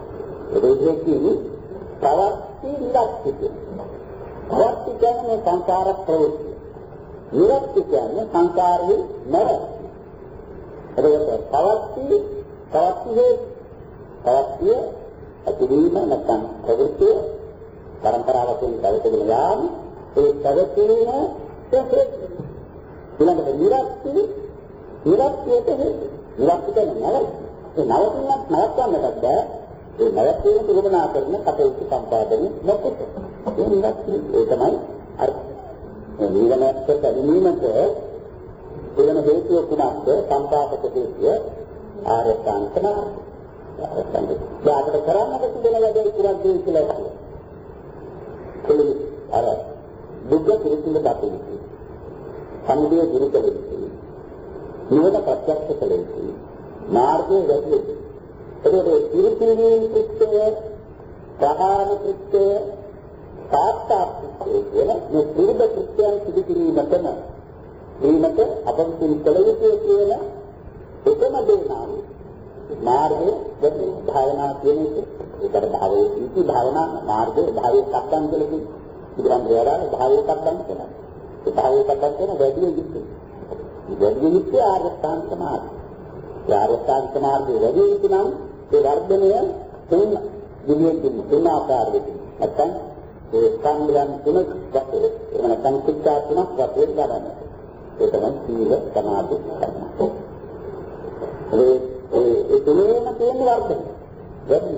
ඒ කියන්නේ ප්‍රවත්ති විරක්ති. ප්‍රවත්ති කියන්නේ සංකාර ප්‍රවෘත්ති. විරක්ති කියන්නේ සංකාරයේ නැවැත්ම. එතකොට ප්‍රවත්ති ප්‍රවත්ති ප්‍රවත්ති අතිවීම නැත්නම් ප්‍රවෘත්තිය පරම්පරාවකින් පැවතගෙන යාම ඒ පැවතීම තේ ඊළඟට විරක්ති විරක්තියට හේතු. විරක්ති කියන්නේ නැවැත්ම. ඒ නැවතුනක් නවත්තන්නට බෑ. ඒ නැවැත්ම පිළිබඳව කරන කටයුතු සම්පාදනය නොකොට. ඒ විරක්ති ඒ තමයි අර මේ නිවනට පැමිණීමට වෙන හේතුව කුමක්ද? සංපාදක හේතුව ආරසංකන ආරසංක. යාකට කරන්නට තිබෙන වැඩේ කුමක්ද කියලා කියනවා. කොළි අර දුක්ඛ පිළිසිඳ දකින්න. සමුදය දුරු කෙරෙන්නේ. නිවන ප්‍රත්‍යක්ෂ කෙරෙන්නේ. මාර්ගයේ වැඩි. ඒකේ පිළිසිඳීම් කෘත්‍යය, ප්‍රහාණ කෘත්‍යය, සාත්‍තාප්තිය කියන මේ විවිධ කෘත්‍යයන් සිදු කිරීමතම ඊමත අපිට කළ යුතු කියන එකම දේ නම් මාර්ගයේ වැඩි භාවනා කියන එක. ඒකට භාවයේ ඉති භාවනා මාර්ගයේ භාවයේ සම්බන්ධ දෙලකින් ඉදරම්බරාල භාවයේ සම්බන්ධ කරනවා. ඒ භාවයේ සම්බන්ධ කරන වැඩි යුක්ති. මේ වැඩි යුක්ති ආර්ය සාන්ත මාර්ගය. ඒ ආර්ය සාන්ත මාර්ගයේ වැඩි යුක්ති නම් ඒ වර්ධනය තුන් විදිහකින් තුන් ආකාරයකින් නැත්නම් ඒ සංයම් තුනක් වශයෙන් එහෙම නැත්නම් ශික්ෂා තුනක් වශයෙන් ගන්න. ඒ තමයි සීල සමාධි ප්‍රඥා. ඒ ඒ තුනේම තියෙන වර්ධනය. වැඩි.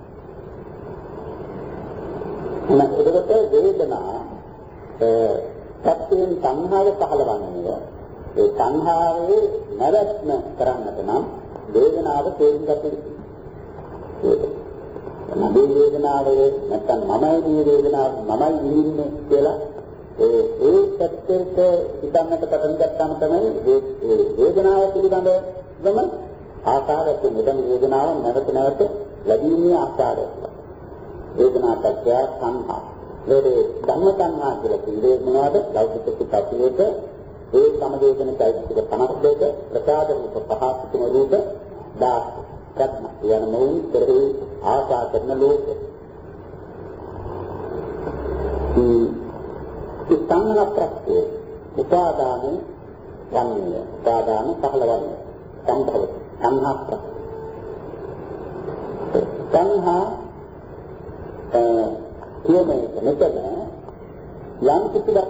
එතකොට වේදනා සත්‍යයෙන් සංහාව පහළවන්නේ ඒ සංහාවේ නැවැත්ම කරන්නට නම් වේදනාව තේරුම් ගත යුතුයි. මගේ වේදනාවේ නැත්නම් මමයි මේ වේදනාව මමයි විඳින්නේ කියලා ඒ ඒ සත්‍යයට හිතන්නට පටන් ගත්තාම තමයි ඒ වේදනාව පිළිබඳවම ආකාරයක් මෙතන වේදනාව නැවත නැවත ලැබීමේ ආකාරය. වේදනා පත්‍ය සංහා. මේ ධම්ම සංහා කියලා කියන්නේ මොනවද? ලෞකික පිටපිට ඒ සමවේදන চৈতසික පනස් දෙක ප්‍රසාද රූප පහක් තුන රූප දාස් ප්‍රඥා කියන මොයින් කෙරෙහි ආශා කරන ලෝක. සංහන ප්‍රත්‍ය උපාදානෙ වන්නේ උපාදාන පහළවන්නේ සම්භව සංහා ප්‍රත්‍ය සංහා කියන්නේ මෙතන යම් කිසිවක්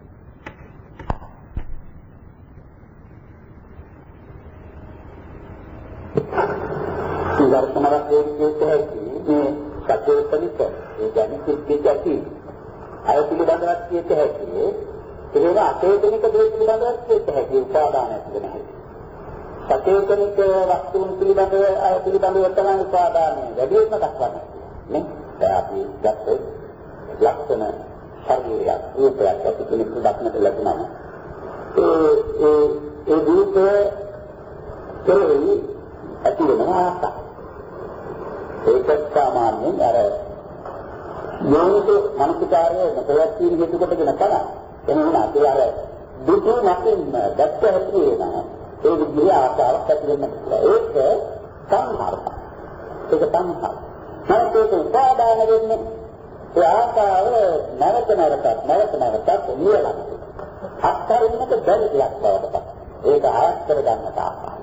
දර්ශනවත් වේකේ මේ සත්‍යෝපනික ඒ කියන්නේ සිද්ධිය ඇති අය පිළිබඳවත් කියත හැකි ඒක අතේතනික දේ පිළිබඳවත් කියත හැකි උපාදානයක් වෙනවා සත්‍යෝපනික වස්තුන් පිළිබඳව අය පිළිබඳව තමයි උපාදානය වැඩිම දක්වන්නේ නේ දැන් අපි ගත්තොත් ලක්ෂණ ශරීරයක් රූපයක් ඇති කෙනෙක් දක්නට ලැබුණා ඒ ඒ ඒ රූපය කෙරෙහි ඇති වෙන ආසාව ඒක සාමාන්‍යයෙන් අර යෝනිසෝ මනසිකාරයේ ප්‍රවැත්වීම හේතු කොටගෙන තමයි එනවා ඒ අර දුතු නැතිනම් දැක්ක හැටි වෙනවා ඒ විදිහේ ආසාවක් ඇති වෙනවා ඒක සංහාරක ඒක සංහාර නැත්නම් උපාදාන වෙන්නේ ඒ ආසාව නැවත නැවතත් නැවත නැවතත් නියලන අත්තරින්නට බැරි දෙයක් බවට ඒක ආයත් කර ගන්නට ආසාව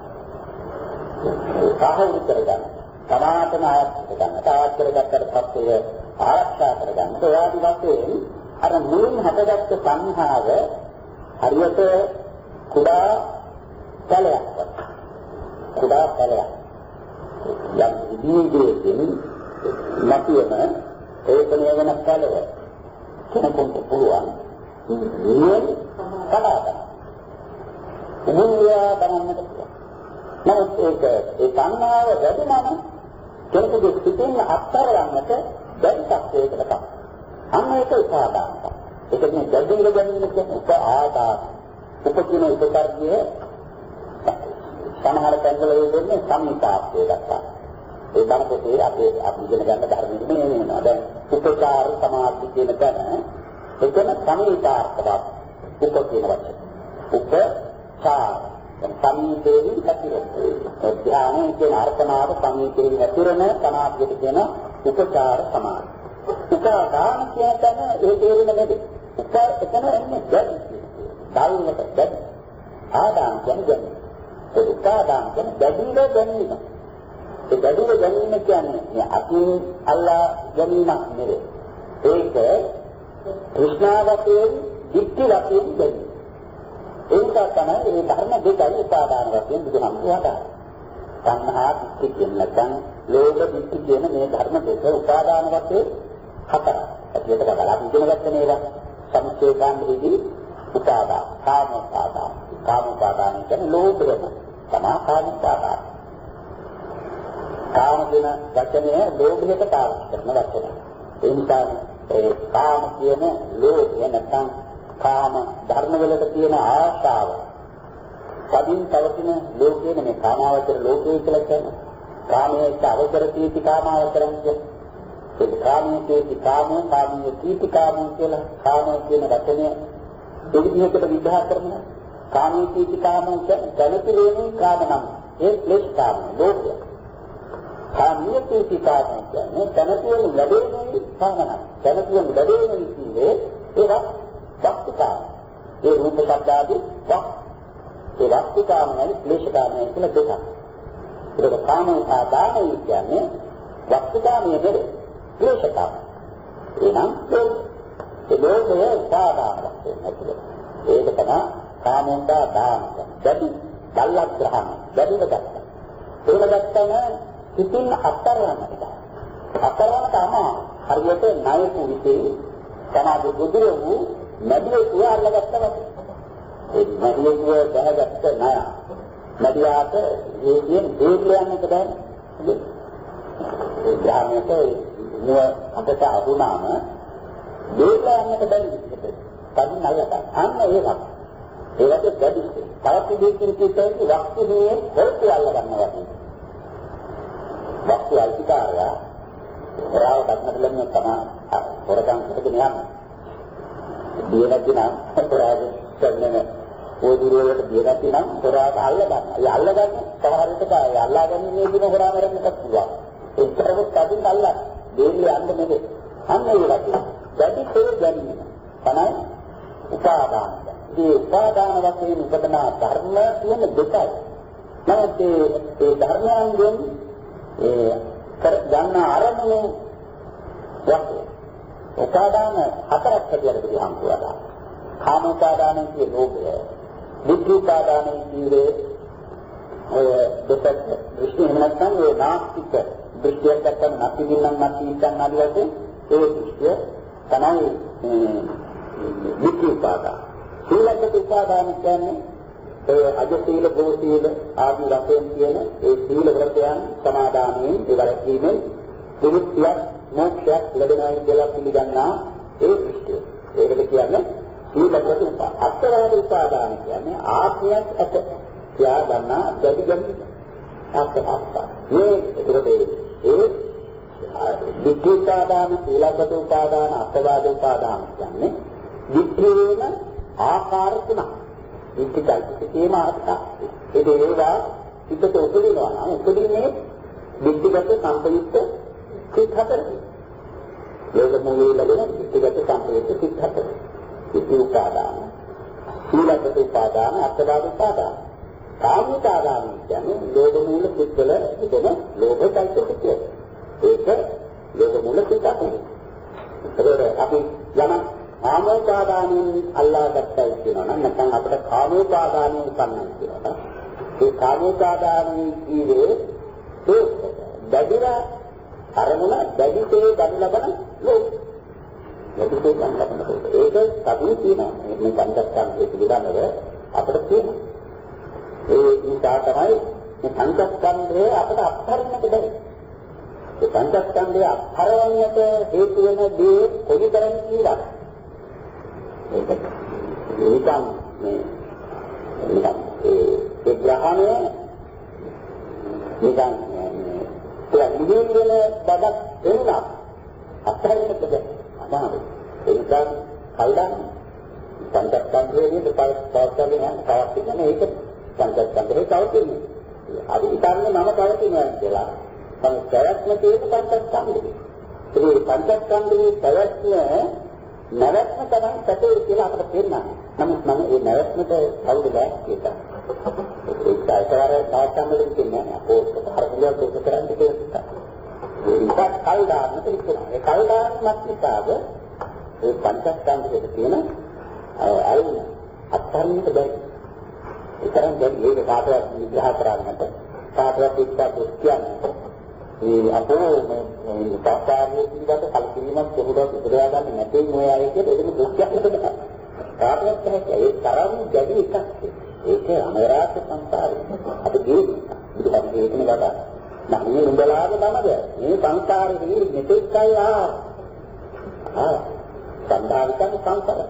සාහෘද කරගන්න සමාතන ආයත් කරගන්න ආයත් කරගත්තට පස්සේ ආරක්ෂා කරගන්න ඔයාලි වශයෙන් අර මුලින් හටගත්තු සංහාව හරියට කුඩා කලයක් කුඩා කලයක් යම් දීගයෙන් නැතිවම ඒකම වෙන කලව කෙනෙකුට පුළුවන් නියම කඩාගන්න උමුලියා බලන්නට පුළුවන් නමුත් ඒක ඒ සංඥාව වැඩිමම කෙනෙකුගේ සිතින් අත්හැරලන්නට බැරි තත්යකට තමයි. අන්න ඒක උපාදානක. ඒක නේ ගැඹුරු ගැඹුරු කියන උපාදාන. උපකින උපකාර්ය සමහර තැන්වල වෙන්නේ සම්මිතාප්පේ දක්වා. ඒ බණපොතේ අපි අපි ඉගෙන ගන්න ධර්මෙ නෙමෙයි වෙනවා. දැන් උපචාර සමාධි කියන තැන එතන සම්මිතාර්ථවත් උප කියන වචන. උපචාර සම්මේදී කතිරේ ධ්‍යානයේ කියන අර්ථනාව සම්මේදී නැතිරම සමාධියට කියන උපචාර සමාධි. උපාදාන කියන තැන ඒ තේරුම නෙවෙයි. උපාර එතන එන්නේ දැන්. ධාර්මික දැන්. ආදාන කියන්නේ දැන්. ඒ උපාදාන කියන්නේ දැඩිව ගැනීම. ඒ දැඩිව ගැනීම කියන්නේ මේ අතින් අල්ලා ගැනීමක් නෙවෙයි. ඒක කෘෂ්ණාවතේ දික්ටි වශයෙන් ගැනීම. ඒක තමයි මේ ධර්ම දෙකයි උපාදාන වශයෙන් බුදුහාමුදුරුවෝ හදාගන්නේ. සංහා දික්ටි කියන නැත්නම් ලෝභ දික්ටි කියන මේ ධර්ම දෙක උපාදාන වශයෙන් හතරක්. ඒකට බලලා ඉගෙන ගන්න නේද? සම්චේතනයේදී උපාදාන, කාම උපාදාන, කාම උපාදාන කියන්නේ ලෝභ වෙන. තමයි කාම උපාදාන. කාම කියන වචනය ලෝභයට පාවිච්චි කරන වචනය. ඒ නිසා ඒ කාම කියන ලෝභය නැත්නම් කාම ධර්ම වලට තියෙන ආශාව කදින් තවතින ලෝකයේ මේ කාමාවචර ලෝකයේ කියලා කියන්නේ කාමයේ අවතර තීති කාමාවචරන් කියන්නේ ඒ කාමයේ තීති කාමෝ කාමයේ තීති කාමෝ කියලා කාමෝ කියන වචනය දෙවිදිහකට විග්‍රහ කරනවා කාමයේ තීති කාමෝ කියන්නේ දැනති වෙනුයි කාම නම් ඒ ක්ලේශ කාම ලෝකය කාමයේ තීති කාමෝ කියන්නේ දැනති වෙනු ලැබෙනුයි කාම නම් දැනති වෙනු ලැබෙනුයි කියන්නේ ඒක වස්තුකාම ඒ රූප ශබ්ද ආදී වක් ඒ වස්තුකාමයි ක්ලේශකාමයි කියලා දෙකක්. ඒක කාම උපාදානයි කියන්නේ වස්තුකාමයේ නෙවෙයි ක්ලේශකාම. එනම් ඒ ලෝකය උපාදාන වශයෙන් ඇතුළේ. ඒක තමයි කාම උපාදාන. දැඩි බල්ලක් ග්‍රහණ දැඩිව ගත්තා. ඒක ගත්තම සිතින් අත්තරවන්නට බෑ. අත්තරවන්නට අමා හරියට ණයකු විතේ තමයි බුදුර වූ නදියේ තුවා අල්ලගත්තා වගේ. ඒ නදියේ තුවා දැනගත්ත ණය. නදියාට මේ කියන දේවයන්ට බෑ. ඒ ඥානයට නුව අපට අහුනාම දේවයන්ට බෑ විදිහට. කලින් අල්ලගත්තා. අන්න ඒකක්. ඒකට බැදී. තවත් දෙයකින් කියතේ වස්තුවේ හොල්පි අල්ලගන්නවා වගේ. වස්තු අල්පිකාරය රාව දක්නට ලැබෙන තමයි හොරකම් කරගෙන යන්නේ. දියනති නම් පොරාද කරන්නේ පොදුරේට දියනති නම් පොරාද අල්ල ගන්න. ඒ අල්ල ගන්න සමහර විට කාය අල්ලා ගැනීමේ දින හොරා කරන්නත් පුළුවන්. ඒකටවත් කදින් අල්ලන්න. දෙන්නේ යන්න නෙවෙයි. අන්න ඒ වගේ. දැඩි තේ ගැනීම තමයි උපාදාන. මේ උපාදාන වශයෙන් උපදන ධර්ම කියන දෙකයි. නමුත් ඒ ධර්මයන්ගෙන් ඒ කර ගන්න අරමුණු වශයෙන් උපාදාන හතරක් හැටියට පිළිහම් කරලා. කාම උපාදානය කියන ලෝභය, බුද්ධ උපාදානය කියන්නේ ඔය දෙපැත්ත දෘෂ්ටි එහෙම නැත්නම් ඒ නාස්තික දෘෂ්ටියක් දැක්කම නැති දින්නම් නැති ඉඳන් ආදී වශයෙන් ඒ දෘෂ්ටිය තමයි බුද්ධ උපාදාන. සීලගත උපාදාන කියන්නේ ඒ අජ සීල, ගෝ සීල ආදී වශයෙන් කියන ඒ සීල වෘතයන් සමාදානයෙන් ඉවරකීමෙන් විමුක්තිය මොක්ෂයක් ලැබෙනවා කියලා පිළිගන්නා ඒ දෘෂ්ටිය. ඒකට කියන්නේ සීලගත උපාදාන. අත්වාද උපාදාන කියන්නේ ආත්මයක් ඇත කියා ගන්නා දෙවියන් අත්වාද. මේ ඒකට ඒ විද්ධි උපාදාන, සීලගත උපාදාන, අත්වාද උපාදාන කියන්නේ විද්ධියේම ආකාර තුනක්. විද්ධිකල්පිතේම ආකාර. ඒ දේවා පිටත උපදිනවා නම් උපදින්නේ විද්ධිගත සංපයුක්ත සිත් හතරයි. ඒක මොළේ ලැබෙන විද්ධිගත සංපයුක්ත සිත් හතරයි. විද්ධි උපාදාන, සීලගත උපාදාන, අත්වාද උපාදාන. කාම උපාදාන කියන්නේ ලෝභ මූල සිත්වල තිබෙන ලෝභ චෛතසිකය. ඒක ලෝභ මූල සිත් හතරයි. ඒකට අපි යන කාමෝපාදානෙන් අල්ලාගත්තයි කියනවා නම් නැත්නම් අපිට කාමෝපාදානෙන් උපන්නයි කියනවා. ඒ කාමෝපාදානෙන් කියන්නේ ඒ දැඩිව අරමුණ දැඩිසේ ගන්න ලබන ලෝක. දැඩිසේ ගන්න ලබන ලෝක. ඒක සතුයි කියනවා. මේ පංචස්කන්ධය පිළිබඳව අපිට කියනවා. ඒ නිසා තමයි මේ පංචස්කන්ධය අපිට අත්හරින්නට බැහැ. ඒ පංචස්කන්ධය අත්හරවන්නට හේතු වෙන දේ කොයිතරම් කියලා ඒක නිකම් මේ නිකම් ඒ ග්‍රහණය නිකම් ඒ නිවිල බඩක් එන්නා අත්හැරෙන්නට බැහැ. ඒක කල්දාන පංචස්කන්ධයේ දෙපාර්ශ්වයෙන් යන තවත් එක මේක පංචස්කන්ධයේ තවතින්නේ. අපි හිතන්නේ මම තවතිනවා කියලා. තමයි ප්‍රයත්න තියෙන පංචස්කන්ධය. ඒ පංචස්කන්ධයේ ප්‍රයත්න නැවැත්ම තමයි සැකේ කියලා අපිට තේරෙනවා. නමුත් මම මේ නැවැත්මට කවුද බෑ කියලා. ඒක ආකාරය තාත්තම්වලින් කියන්නේ අපෝ හරියට දුක කරන්නේ කියලා. ඒකත් කල් දාන්නට ඉස්සෙල්ලා. ඒ කල් දාන්නත් නිසාද ඒ පංචස්කන්ධයේ තියෙන අයින අත්හරින්නට බෑ. ඒ තරම් දැන් මේක කාටවත් විග්‍රහ කරන්නට කාටවත් එක්ක කියන්නේ. මේ අපෝ මේ පාපාරිය පිළිබඳ කල්පීමක් කොහොමද උපදවා ගන්න නැtei මොය අය කියලා ඒක දුක්ඛයක් නෙවෙයි. කාටවත් නැහැ. ඒ තරම් ගැටි එකක්. ඒක අමරාත සංසාරේ. අපි කියන්නේ බුදුහාම කියනකට නම් මේ උඹලාගේ නමද මේ සංසාරේ මෙතෙක්යි ආ ආ සම්භාවිතන සංසාර.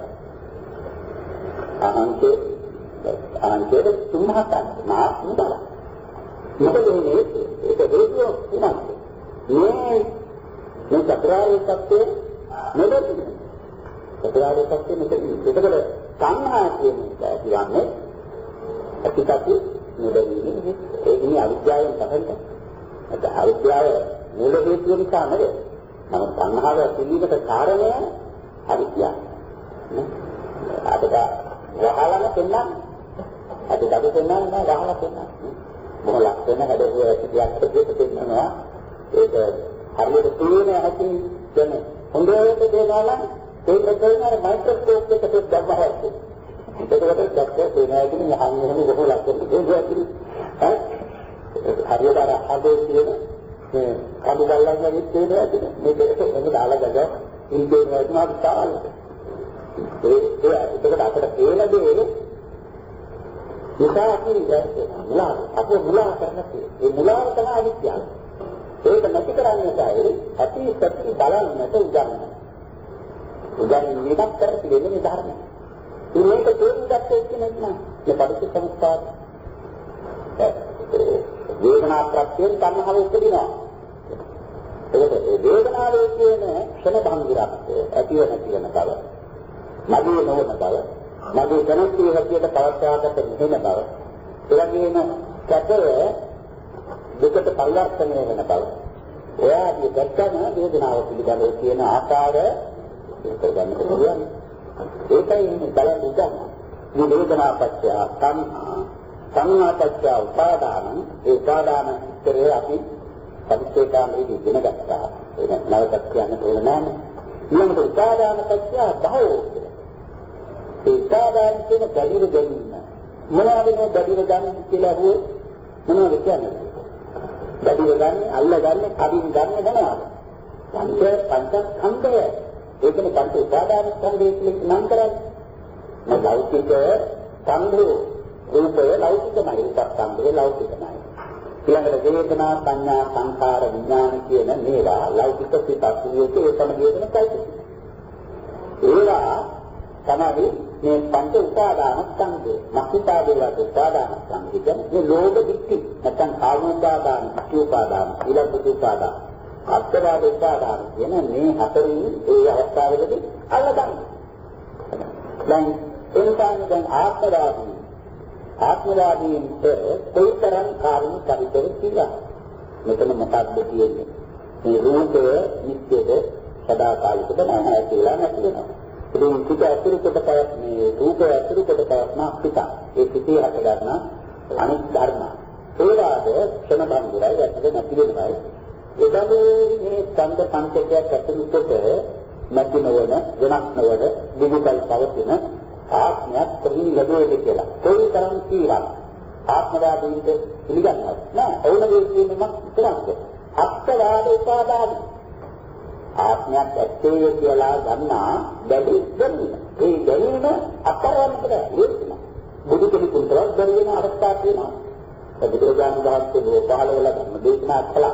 අහංකේ අහංකේ තුන්හතක් මාත් නුඹලා මොකද මේ ඒක හේතුව තුනක්. මේ මේ චතුරාර්ය සත්‍ය නෙවෙයි. චතුරාර්ය සත්‍ය නෙවෙයි. ඒකවල සංහා කියන එක කියන්නේ අතිකපි නෙවෙයි. ඒකේ අවිද්‍යාවෙන් තමයි. ඒක අවිද්‍යාව මූල හේතුව නිසා නෙවෙයි. නමුත් සංහාව පිළිගත කාරණය අවිද්‍යාව. අපිට වහලම දෙන්නා අපිට අපි දෙන්නා නෑ වහලා දෙන්නා. මොන ලක්ෂණ හැදෙන්නේ ඇතියක් දෙක දෙන්නවා. ඒක හරියට තේරෙන හැටි දැන හොඳට දේනවා ඒක කරන මයික්‍රොස්කෝප් එකකට දැම්මහත් ඒකට දැක්ක තේනවා කියන්නේ යහන්නේ මොන ලක්ෂණ දෙයක් හරි හරියට අර හදේ කියන මේ කඩු බල්ලන් වගේ තේනවා කියන්නේ මේක එක දාලා ගග ඉන්දේ වටනවා තාල ඒ ඒ ඒකට අපිට තේන දේ නිසා අපි මුලා අපේ මුලා කරන්නේ ඒ මුලාව තමයි අවිද්‍යාව. ඒක නැති කරන්නේ තමයි අපි සත්‍ය බලන්නට උගන්වන්නේ. උගන්වන්නේ ඉවත් කරලා තියෙන්නේ ධර්මය. මේක තේරුම් ගත්තේ කියන්නේ මේ පරිසම්පාද වේදනා ප්‍රත්‍යයෙන් තණ්හාව උපදිනවා. ඒක ඒ වේදනාවේ කියන ක්ෂණ භංගිරක් ඇතිව නැති වෙන බව. මගේ නොවන බව. මගේ දැනුත්ී හැටියට පවත්වාගත මෙහෙම බව. ඒ වගේම කැපය දුකට පරිවර්තනය වෙන බව. එයාගේ දැක්කම වේදනාව පිළිබඳව කියන ආකාරය ඒක ගන්න පුළුවන්. ඒකයි මේ බලන්න උදා. මේ වේදනා පත්‍ය සංහා සංහා පත්‍ය උපාදාන ඒ උපාදාන ඉතරේ අපි පරිච්ඡේදාමේදී ඉගෙන ගත්තා. ඒක නැවතත් කියන්න ඕන නෑ. ඊළඟට උපාදාන පත්‍ය භවෝ. ඒ උපාදාන කියන බැරිව ගැනීම. මොනවද මේ බැරිව ගන්න කියලා අහුවේ මොනවද කියන්නේ? බැරිව ගන්න, අල්ල ගන්න, කඩින් ගන්න මොනවද? පංච පංචස්කන්ධය. ඒකනේ පංච උපාදාන ස්කන්ධය කියලා නම් කරන්නේ. මේ ලෞකික ස්කන්ධය රූපය ලෞකිකමයි, උපස්කන්ධය ලෞකිකමයි. ඊළඟට වේදනා සංඥා සංකාර විඥාන කියන මේවා ලෞකික පිටස්සියක ඒකම වේදන කයිද? ඒවා තමයි මේ පංච උපාදාන ස්කන්ධය. මක්ඛිතා වේවා උපාදාන ස්කන්ධය කියන්නේ මේ ලෝභ දික්ටි නැත්නම් කාම උපාදාන, අක්ඛි උපාදාන, ඊළඟ උපාදාන, අත්වාද උපාදාන කියන මේ හතරින් ඒ අවස්ථාවේදී අල්ලගන්න. දැන් එනකන් දැන් ආත්මවාදී ආත්මවාදීන්ට කොයිතරම් කාර්ය පරිතර කියලා මෙතන මොකක්ද කියන්නේ? මේ රූපය නිත්‍යද සදාකාලිකද නැහැ කියලා නැති වෙනවා. ඉතින් පිට අතුරු කොට පවත් මේ රූපය අතුරු කොට පවත්නා පිට ඒ පිටේ හට ගන්න අනිත් ධර්ම. ඒවාද ක්ෂණ බංගුරයි ඇත්තට නැති වෙනවායි. ඒකම මේ ඡන්ද සංකේතයක් ඇතුළු කොට නැති නොවන වෙනස් නොවන දිවිකල් පවතින ආත්මයක් ප්‍රතිලි ලැබෙන්නේ කියලා. කොයි තරම් කීවා ආත්මවාදීන්ට පිළිගන්නවද? නෑ. ඕනගේ කියන්නේ මොකක්ද? අත්වාද උපාදාන. ආත්මයක් ඇත්තේ කියලා ගන්නා බැරි දැනීම. ඒ දැනීම අපරාමිකද වේදනා. බුදු කෙනෙකුට බැරි වෙන අවස්ථා තියෙනවා. බුදුරජාණන් වහන්සේ ලෝකහල වල ධර්ම දේශනා කළා.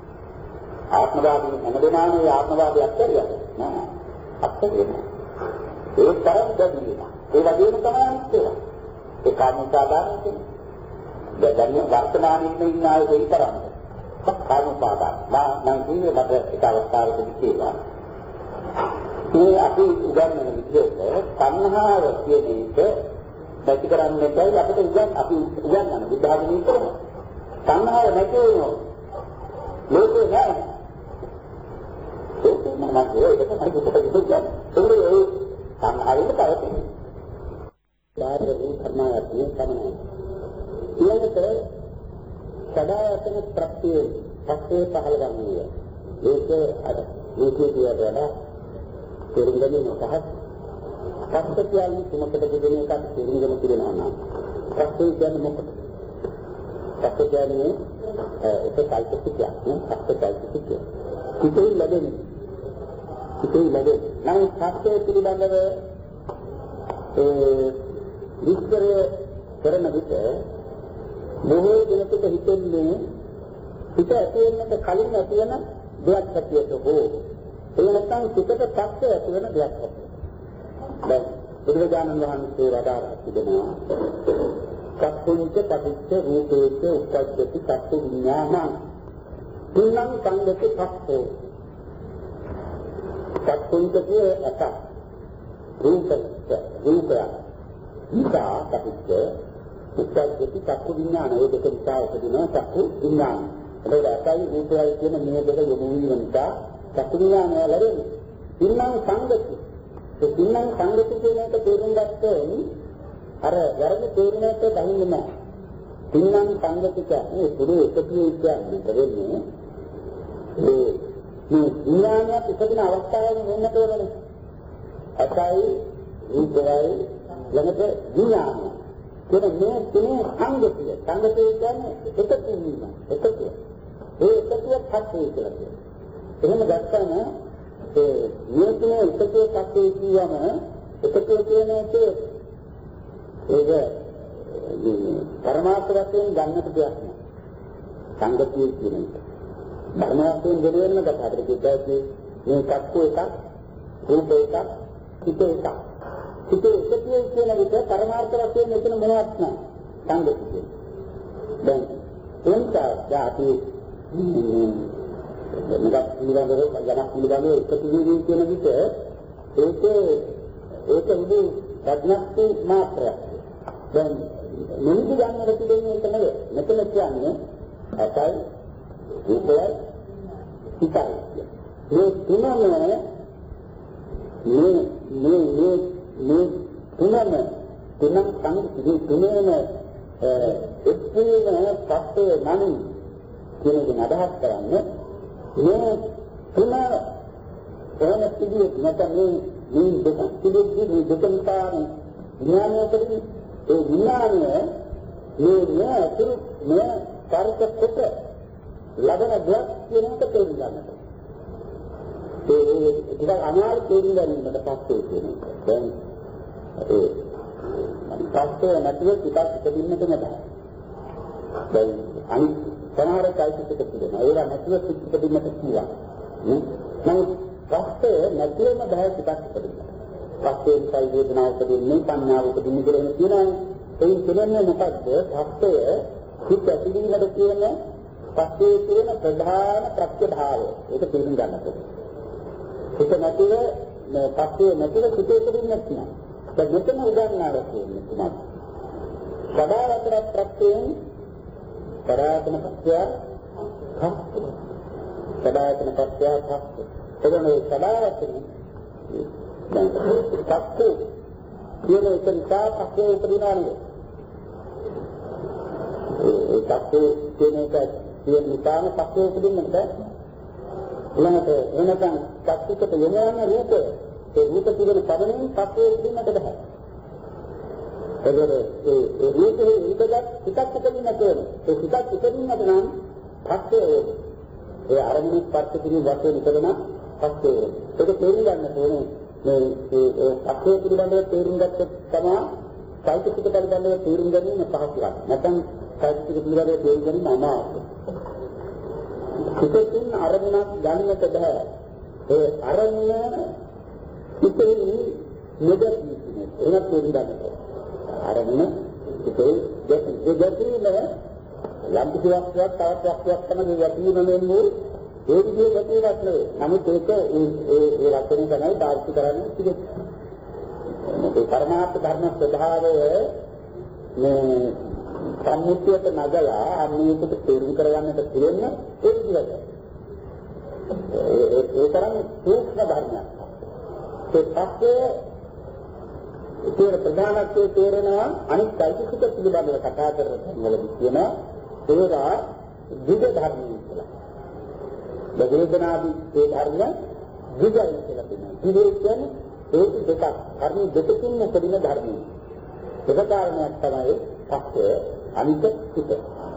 ආත්මවාදී හැමදෙනාම ආත්මවාදයක් කියලා නෑ. අත්දැකීම. ඒ තරම් දැනීම. ඒ වගේම තමයි අනිත්‍යය. ඒ කාමෝපාදාන කියන්නේ. දැන් වර්තමානයේ ඉන්න අය ඒ තරම්ද. කාමෝපාදාන. මම කියන්නේ මට ඒක අවස්ථාවකදී කියනවා. මේ අපි උගන්වන විදිහට සංහාව කියන එක පැති කරන්නේ නැහැ අපිට උගන් අපි උගන්වන විද්‍යාවලින් කරනවා. සංහාව නැති වෙනවා. ලෝකේ නැහැ. ඒක මම කියන්නේ ඒක තමයි පුතේ කියන්නේ. ඒ සංහාවෙන්න පවතින. බාහිර වූ කර්මයන්ගේ තමයි. ඊළඟට සදායතන ප්‍රත්‍යය පස්සේ පහළ ගන්නවා. ඒක අර මේකේ කියනවා තේරුම් ගන්නේ මොකක්ද? පස්සේ කියන්නේ මොකටද කියන එකක් තේරුම් ගන්න තියෙනවා නම්. පස්සේ කියන්නේ මොකක්ද? පස්සේ කියන්නේ ඒක කල්පිතයක් නේ. පස්සේ කල්පිතයක්. කිතේ ලැබෙන්නේ. කිතේ ලැබෙන්නේ. නම් පස්සේ පිළිබඳව ඒ විස්තරය කරන විට බොහෝ දෙනෙකුට හිතෙන්නේ පිට ඇති වෙනට කලින් ඇති වෙන දෙයක් හැටියට හෝ ඒ නැත්නම් පිටට පස්සේ ඇති වෙන දෙයක් හැටියට. දැන් බුදුරජාණන් වහන්සේ වදාරා තිබෙනවා සත්තුන්ච පටිච්ච රූපේච උප්පජ්ජති සත්තු විඥානං තුන්නම් සංගති පස්සෝ සත්තුන්ච කියේ අත රූපච්ච රූපය ඉතා පටිච්ච උප්පජ්ජති සත්තු විඥාන ඒ දෙක නිසා උපදින සත්තු විඥාන. ඒක ඇයි රූපයයි කියන මේ දෙක යොමු වීම නිසා සත්තු විඥානය ලැබෙන්නේ. තුන්නම් සංගති ඒ තුන්නම් සංගති කියන එක තේරුම් ගත්තොත් අර වැරදි තේරුමකට බහින්නේ නැහැ. තුන්නම් සංගති කියන්නේ පුරු එකතු කියන්නේ කරන්නේ ඒ මේ විඥානය උපදින අවස්ථාවේ වෙන්න තෝරන්නේ. අසයි රූපයයි ළඟට විඥානය. කියන මේ තුනේ සංගතිය. සංගතිය කියන්නේ එකතු වීම. එකතු. ඒ එකතුව පස්සේ කියලා කියනවා. එහෙම ගත්තම ඒ මේ තුනේ එකතුව පස්සේ කියවම එකතුව කියන එක ඒක පරමාර්ථ වශයෙන් ගන්නට දෙයක් නෑ. සංගතිය කියන එක. ධර්මයෙන් දෙවෙන්න කතාවට කියද්දී මේ කක්කෝ එකක්, රූප එකක්, චිත එකක්. චිත එකතිය කියන විට පරමාර්ථ වශයෙන් මෙතන මොනවත් නෑ. සංගතිය. දැන් එන්ට අපි මේක පිළිබඳව යමක් පිළිබඳව එකතු වීම කියන විට ඒකේ ඒක උදේ ප්‍රඥප්ති මාත්‍රයක්. දැන් නිදි ගන්නට තිබෙන්නේ ඒක නෙවෙයි. මෙතන කියන්නේ අතයි රූපයයි සිතයි. මේ තුනම මේ මේ මේ මේ තුනම තුනම සංකීර්ණ තුනේම එක්වීම පස්සේ නම් කියන එක අදහස් කරන්නේ මේ තුන ඕන පිළිවෙත් නැත්නම් මේ මේ දෙක පිළිවෙත් මේ දෙකම තමයි ඥානයෙන් ඒ ඥානය මේ ඥාතුරු මේ කාර්ක කොට ලබන දෙයක් කියන එක තේරුම් ගන්නට. ඒ ඒක අමාරු තේරුම් ගැනීමකට පස්සේ කියන එක. දැන් ඒ පස්සේ නැතිව පිටත් දෙන්නට නෑ. දැන් අනිත් සමහර කයිසික තියෙනවා. ඒවා නැතිව පිටත් දෙන්නට කියනවා. නමුත් පස්සේ නැතිවම බෑ පිටත් දෙන්න. පස්සේ සයි වේදනාව උපදින්නේ සංඥාව උපදින්නේ කියලා කියනවා. ඒ කියන්නේ මොකද්ද? පස්සේ හිත ඇතිවීමද කියන පස්සේ තියෙන ප්‍රධාන ප්‍රත්‍යභාවය. ඒක තේරුම් ගන්න ඕනේ. හිත නැතිව මේ පස්සේ නැතිව හිතේ උපදින්නේ නැහැ. දැන් මෙතන උදාහරණයක් කියන්නේ කොහොමද? සදාවතර ප්‍රත්‍යයෙන් පරාතන පත්‍ය හස්ත. සදාවතන පත්‍ය හස්ත. එතකොට සදාවතන දැන් පස්සේ කියන එක නිසා පස්සේ උපදිනවා නේද? ඒ පස්සේ කියන එක කියන නිසාම පස්සේ උපදින්නට බෑ. ඊළඟට එනකන් චක්කුකට යොමුවන රූප ඒ රූප පිළිබඳ පදයෙන් පස්සේ උපදින්නට බෑ. එතකොට ඒ ඒ රූපේ ඉදගත් පිටක් උපදින්නට ඕන. ඒ පිටක් උපදින්නට නම් පස්සේ ඒ අරමුණු ස්පර්ශ කිරීම වශයෙන් ඉපදෙන පස්සේ ඒක තේරුම් ගන්න ඕනේ. මේ ඒ පස්සේ පිළිබඳව තේරුම් ගත්තොත් තමයි සාහිත්‍ය පිළිබඳව තේරුම් ගැනීම පහසුවක්. නැත්නම් සාහිත්‍ය පිළිබඳව තේරුම් ගැනීම අමාරුයි. පිටින් අරමුණක් ගන්නට බෑ. ඒ අරමුණ පිටින් නෙදෙන්නේ. ඒක තේරුම් ගන්න. අරමුණ පිටින් දෙකේ දෙකේම යම් කිසිවක් තවත් වස්තුවක් තමයි යටින් නෙමෙයි. ඒ විදිහේ ගැටීමක් නෙවෙයි. නමුත් ඒක ඒ ඒ ලක්ෂණය තමයි පාවිච්චි කරන්නේ පිළිගන්න. මේ පරමාර්ථ ධර්ම ස්වභාවය මේ සම්මුතියට නගලා අනිත් තේරුම් කරගන්නට තියෙන ඒ විදිහට. ඒ ඒ තරම් සූක්ෂම ධර්මයක්. ඒ පස්සේ ඒ ප්‍රධානත්වයේ තේරෙනවා අනිත් চৈতසික පිළිබඳව කතා කරන වලදී කියනවා ඒවා විද ධර්ම කියලා. වේදනාදී ඒ ධර්ම විදයි කියලා කියනවා. විදේ කියන්නේ ඒක දෙකක්. ධර්ම දෙකකින් උපදින ධර්මයි. ඒක කාරණයක් තමයි පස්සේ අනිත් පිට.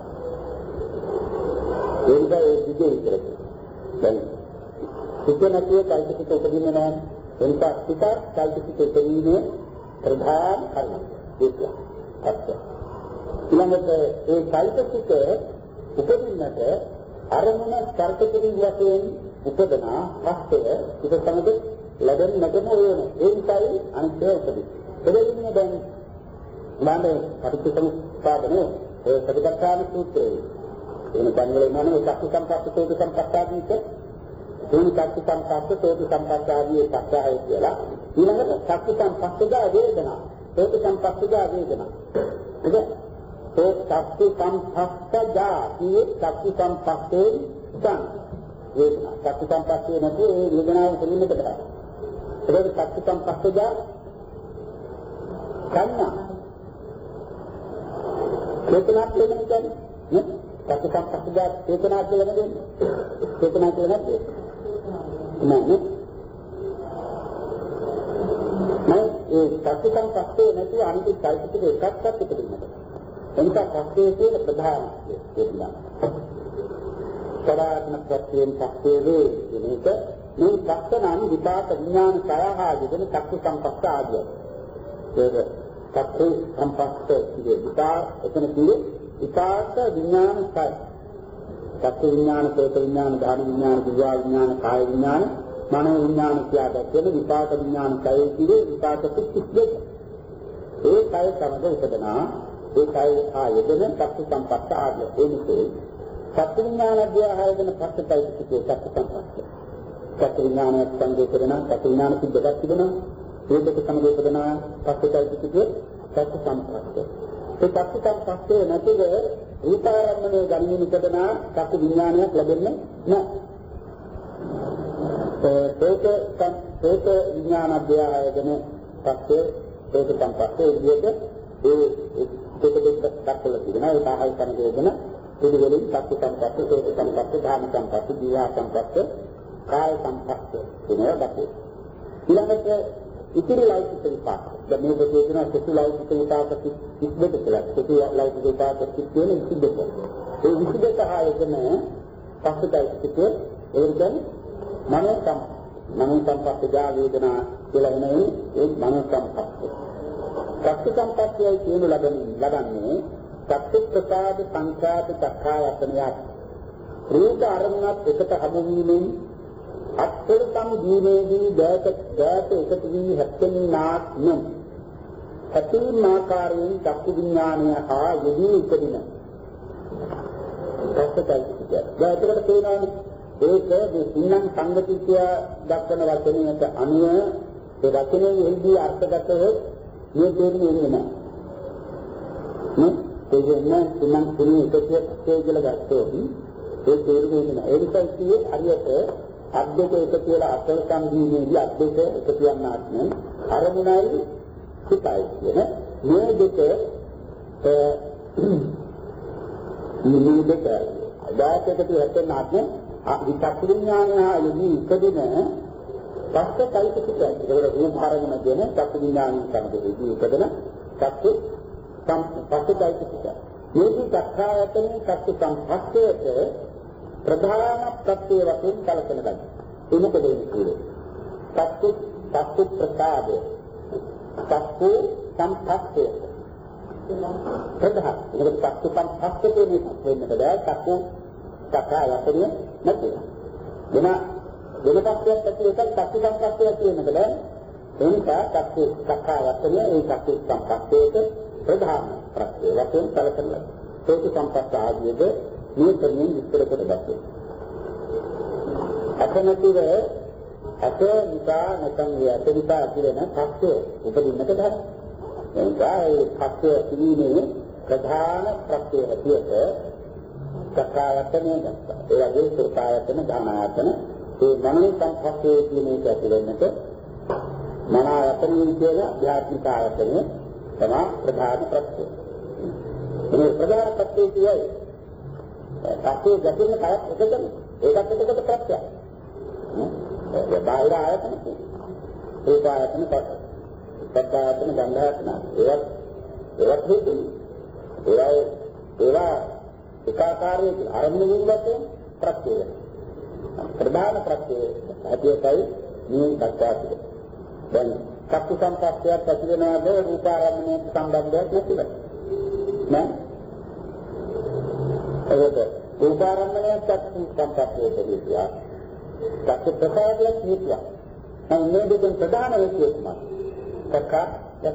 ඒකයි ඒ විදේ කියලා. දැන් පිට නැතිව চৈতසික උපදින්නේ නැහැ. එනිසා පිට চৈতසික උපදින්නේ ප්‍රධාන කර්ම. ඒක පස්සේ. ඊළඟට ඒ চৈতසික උපදින්නට අරමුණ ස්පර්ශ කිරීම වශයෙන් උපදන පස්ය ඉත සමග ලැබෙන නැගම ඕන ඒ නිසායි අනිත්‍ය උපදී. එදෙන්නේ දැන් මානේ පටිච්චසමුප්පාදනේ ඒ සතිපට්ඨාන සූත්‍රයේ එන කන්වල මානේ චක්කු සංපස්ස සෝත සංපස්සාදීක එන චක්කු සංපස්ස සෝත සංපස්සාදී සත්‍යය කියලා ඊළඟට චක්කු සංපස්සදා වේදනා සෝත සංපස්සදා වේදනා ඒක तो चक्षु संपस्सजा ये चक्षु संपस्से सन वेदना चक्षु संपस्से नहीं ये वेदना शरीर में कटा तो चक्षु संपस्सजा करना चेतना के लेने चाहिए चक्षु संपस्सजा चेतना के लेने चेतना के लेने नहीं नहीं ये चक्षु संपस्से नहीं आने चाहिए तो एक साथ साथ कितने එනිසා පස්සේ තියෙන ප්‍රධාන දෙයක්. සදාත්ම ප්‍රත්‍යයෙන් පස්සේ වේ කියන එක මේ පස්සනම් විපාක විඥාන සයහා දෙන චක්කු සංපස්ස ආදිය. ඒක චක්කු සංපස්ස කියේ විපාක එතන කියේ විපාක විඥාන සය. චක්කු විඥාන, සෝත විඥාන, ධාන විඥාන, දිව්‍යා විඥාන, කාය විඥාන, මනෝ විඥාන කියලා කියන විපාක විඥාන සය කියේ විපාක සිත්තිය. ඒ කය සමග උපදනා ඒකයි ආයතන චක්කු සංපස්ස ආදිය. ඒ නිසා චක්කු විඥානය ආයතන පස්සටයි කිව්වේ චක්කු සංපස්ස. චක්කු විඥානය සංගේ කරන චක්කු විඥාන සිද්ධාක් තිබෙනවා. ඒකක සමග උපදන පස්සටයි කිව්වේ චක්කු සංපස්ස. ඒ චක්කු සංපස්සේ නැතිව රූපාරම්මණය ගන්නේ උපදන චක්කු විඥානයක් ලැබෙන්නේ නැහැ. ඒක ඒක විඥාන ආයතන පස්සේ ඒක සම්පස්සේ විදිහට ඒ දෙක දෙක දක්වලා තියෙනවා. ඒ පහයි කරන වේදන පිළිවෙලින් සත්‍ය සම්පස්සේ, සෝත සම්පස්සේ, ධාම සම්පස්සේ, දීවා සම්පස්සේ, කාය සම්පස්සේ වෙනවා දක්වනවා. ඊළඟට ඉතිරි ලෞකික විපාක. දැන් මේ දෙකේ තියෙන සතු ලෞකික විපාක කිස් දෙක කියලා. සතු ලෞකික විපාක කිස් කියන කිස් දෙක. ඒ කිස් දෙක ආයතන පස්සටයි කිව්වේ ඒ කියන්නේ මනෝ සම් මනෝ සම්පස්සේ වේදනා කියලා වෙනනේ ඒ මනෝ සම්පස්සේ. සත්‍ය සම්පස්සේ කියන ලබන්නේ ලබන්නේ සත්‍ය ප්‍රසාද සංඛ්‍යාත චක්ඛායතනයක්. රූප අරමුණත් එකට හමු වීමෙන් අත්පොළසම් දීමේදී දැක දැක එකතු වී හැප්පෙන්නාක් නම් සතින් ආකාරයෙන් චක්කු විඥානය හා යෙදී උපදින පස්සටයි කියන්නේ. දැන් ඒකට තේරෙනවානේ ඒක මේ සින්නම් සංගතිත්‍ය දක්වන වචනයට අනුව ඒ වචනේ එහිදී අර්ථගතව මේ දෙන්නේ නෑ. නේ ඒ කියන්නේ සින්නම් සිනී එකකේ කියලා ගත්තොත් ඒ තේරුම නෑ. ඒ නිසා කියේ හරියට අද්දක එක කියලා අසල සංදීනේදී අද්දක එක කියන්නාත් නේ අරමුණයි සිතයි කියන මේ දෙක මේ දෙක දායකකට හැපෙන්නාත් නේ විචක්ෂ විඥානයදී ඉපදින පස්සයික සිතයි. ඒකට රූප ආරමුණ කියන චක්ෂ විඥානය සම්බන්ධදී ඉපදෙන චක්ෂ පස්සයික සිතයි. මේකී චක්ඛායතනේ චක්ෂ සංපස්සයට ප්‍රධාන ප්‍රත්‍ය වශයෙන් කලකන ගන්න. ඒ මොකද කියන්නේ? සත්‍ය සත්‍ය ප්‍රසාදය. සත්‍ය සම්පස්සය. ප්‍රධාන. ඒක සත්‍ය සම්පස්සය කියන්නේ වෙන්නද බෑ සත්‍ය සත්‍යයතරිය නැති. වෙන වෙන පස්සයක් ඇති එකක් සත්‍ය සම්පස්සය කියන්නද බෑ. ඒ නිසා සත්‍ය සත්‍යයතරිය ඒ සත්‍ය සම්පස්සයට ප්‍රධාන ප්‍රත්‍ය වශයෙන් කලකන ගන්න. ඒක සම්පස්ස ආදීද මේ ක්‍රමයෙන් විස්තර කොට ගන්නවා. අතනතිව අත නිසා නැත්නම් යත නිසා කියන පස්ය උපදින්නට බෑ. එනිසා ඒ පස්ය පිළිමේ ප්‍රධාන ප්‍රත්‍ය හැටියට චක්කායතනෙ ගත්තා. ඒ වගේ සෝතායතන ධානායතන ඒ මනෝ සංපස්සේ කියන එක ඇතුළෙන්නට මනායතනෙ කියන ආධ්‍යාත්මික ආයතනය තමයි ප්‍රධාන ප්‍රත්‍ය. මේ ප්‍රධාන ප්‍රත්‍ය කියයි සත්‍ය ගැටෙන කයක් එකදම ඒකත් එකකට ප්‍රත්‍යයක්. ඒ බාහිර ආයතන ඒක ආයතන පස්ස. සත්‍යායතන ගන්ධායතන ඒවත් ඒවත් හේතුයි. ඒවා ඒවා ඒකාකාරයේ ආරම්භ වුණත් ප්‍රත්‍යය. ප්‍රධාන ප්‍රත්‍යය ඇතියයි මේ සත්‍යය. දැන් සත්‍ය සම්පස්සයක් ඇති වෙනවාද රූප ආරම්භණය සම්බන්ධයක් නැතිද? නෑ. ඒක උපාරම්මණය සත්‍ය සම්පත්තේ දෙවියා සත්‍ය ප්‍රකාශයක් කියනවා. නම් මේ දෙකෙන් ප්‍රධාන වෙන්නේ තමයි ප්‍රකාශයක්.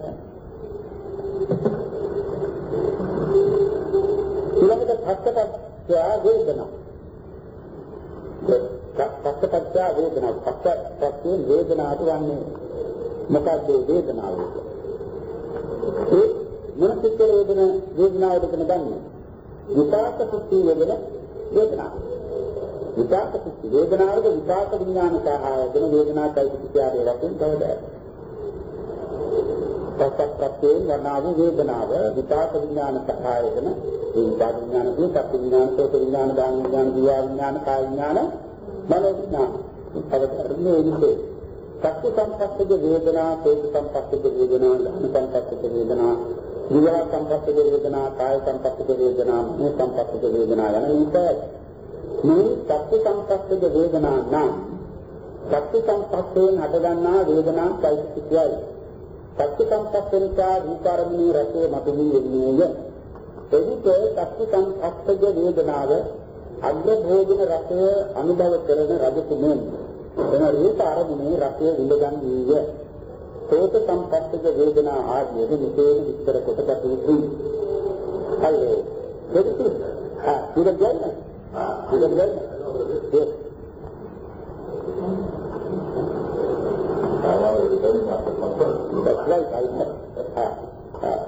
ඊළඟට පස්සපත්‍ය වේදනා. පස්සපත්‍ය වේදනා පස්සපත්‍ය වේදනාට වන්නේ මොකක්ද වේදනාව? ඒ මොනසිත වේදන වේදනාවට කියන්නේ විපාක සුත්ති වේදන වේදනා. විපාක සුත්ති වේදනාවද විපාක විඥාන සහායතන වේදනා চৈতසිකයේ වශයෙන් කවදාද? පස්සප්‍රත්‍යයෙන් වනාවු වේදනාව විපාක විඥාන සහායතන ඒ විපාක විඥාන දී සත්‍ය විඥාන සෝත විඥාන දාන විඥාන දිවා විඥාන කාය විඥාන මනෝ විඥාන. අවතරන්නේ ඉන්නේ. සත්‍ය සම්පස්සද වේදනා සෝත සම්පස්සද වේදනා ධන සම්පස්සද වේදනා දිවා සම්පස්සද වේදනා කාය සම්පස්සද වේදනා මේ සම්පස්සද වේදනා යන මේක මේ සත්‍ය සම්පස්සද වේදනා නම් සත්‍ය සම්පස්සයෙන් හටගන්නා වේදනා চৈতසිකයයි. සත්‍ය සම්පස්සෙන්කා රූපාරම්මණය රසයේ මතුවී එන්නේය. එවිට සත්‍ය සම්පස්සද වේදනාව අග්‍ර භෝජන රසය අනුභව කරන රජතුමන් එන රූපාරම්මණය රසය විඳගන්නේය. සෝත සම්පස්සද වේදනා ආදී මෙතන විස්තර කොට ගත යුතුයි. හරිද? දෙක ආ ඉතින් ආ ඉතින් ඒක That's right, I know. Ah, ah.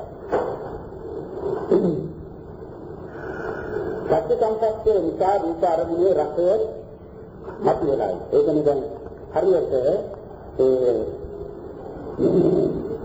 සත්‍ය සංකප්පේ නිසා විචාරණයේ රසය මතුවලා. ඒක නිකන් හරියට ඒ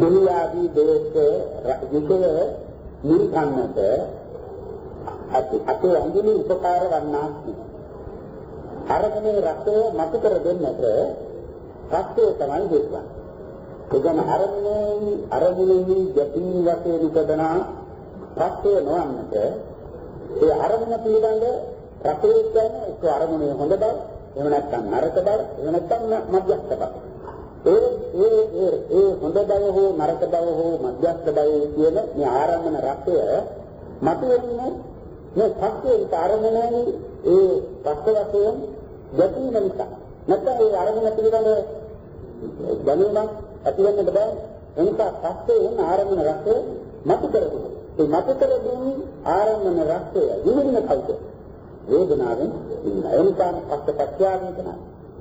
දෙවි ආදී දේශ විෂය නිර්කන්නට අති අපේ අඳුනේ උපකාර වන්නා අරමුණේ රසය මතු කර දෙන්නට රසය තමයි දෙන්නේ. ඒ කියන්නේ අරමුණේ අරමුණේ ගැටී වශයෙන් උපදනා රසය නොවන්නට ඒ අරමුණ පිළිබඳ රසය කියන්නේ ඒක අරමුණේ හොඳ බව, එහෙම නැත්නම් නරක බව, එහෙම නැත්නම් මධ්‍යස්ථ බව. ඒ ඒ ඒ ඒ හොඳ බව හෝ නරක බව හෝ මධ්‍යස්ථ බව කියන මේ ආරම්භන රසය මතු වෙන්නේ මේ සත්‍යයේ ආරම්භනයේ ඒ රස වශයෙන් ගැටීම නිසා. නැත්නම් ඒ අරමුණ පිළිබඳ දැනීමක් ඇති වෙන්නට බෑ. එනිසා සත්‍යයෙන් ආරම්භන රසය මතු කරගන්න. ඒ මතු කරගන්න ආරම්භන රසය විඳින කල්ප වේදනාවෙන් ඉන්න. එනිසා පස්සපත්‍ය වේදනා.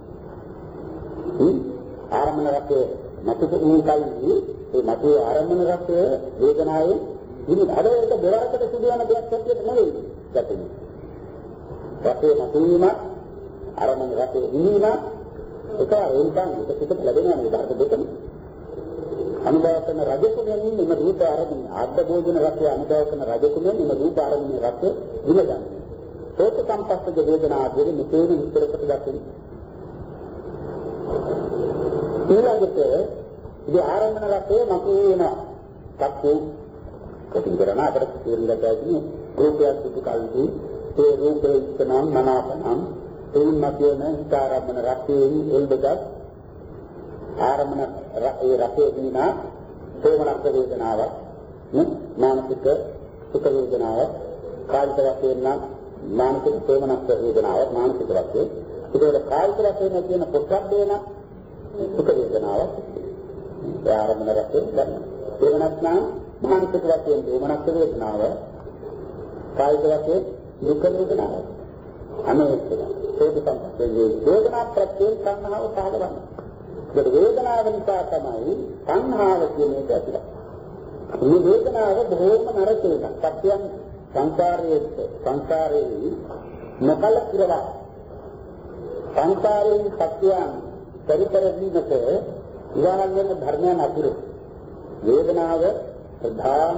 ආරම්භන රසය මතු කරගන්න කල්හි ඒ මතු ආරම්භන රසය වේදනාවෙන් ඉන්න. අද ඒක දෙවරකට සිදු වෙන දෙයක් ඇත්තට නෙවෙයි. ගැටෙන්නේ. රසය මතු වීම ආරම්භන රසය ඉන්නීම ඒක ඒකෙන් එක පිටට ලැබෙනවා නේද? අර දෙකම අනුභව කරන රජකුමෙන් මෙම රූප ආරම්භන ආද්ද භෝජන රසය අනුභව කරන රජකුමෙන් මෙම රූප ආරම්භන රසය විඳගන්න. සෝත සම්පස්සද වේදනා ආදී මෙතේ විස්තර කොට දක්වන. ඊළඟට ඉතින් ආරම්භන රසය මතු වෙනවා. සත්‍යයෙන් කොටින් කරන අපට තේරුම් ගන්න බැහැ රූපයක් දුක කල්හි ඒ රූපේ ඉස්තනම් මනාපනම් එයින් මතුවන ආරම්භන රසයෙන් එල්බගත් ආරම්භන ඒ රසයේ දිනා සෝමනස්ස වේදනාවක් මානසික සුඛ වේදනාවක් කායික වශයෙන් නම් මානසික සෝමනස්ස වේදනාවක් මානසික වශයෙන් ඒකවල කායික වශයෙන් කියන පොත්පත්ේන සුඛ වේදනාවක් ආරම්භන රසයෙන් ගන්න. ඒ වෙනත් නම් මානසික වශයෙන් සෝමනස්ස වේදනාව කායික වශයෙන් දුක් වේදනාවක් අනේක සෝත සම්පස්සේ වේදනා ප්‍රත්‍යයෙන් සංහාව පහළවන්නේ. ඒ වේදනාව නිසා තමයි සංහාව කියන එක ඇතිවෙන්නේ. මේ වේදනාව බොහෝම නරක එකක්. සත්‍යයන් සංසාරයේ සංසාරයේ නොකල ඉරලා සංසාරයේ සත්‍යයන් පරිපර වීමට ඉවහල් වෙන ධර්මයන් අතුරු වේදනාව ප්‍රධාන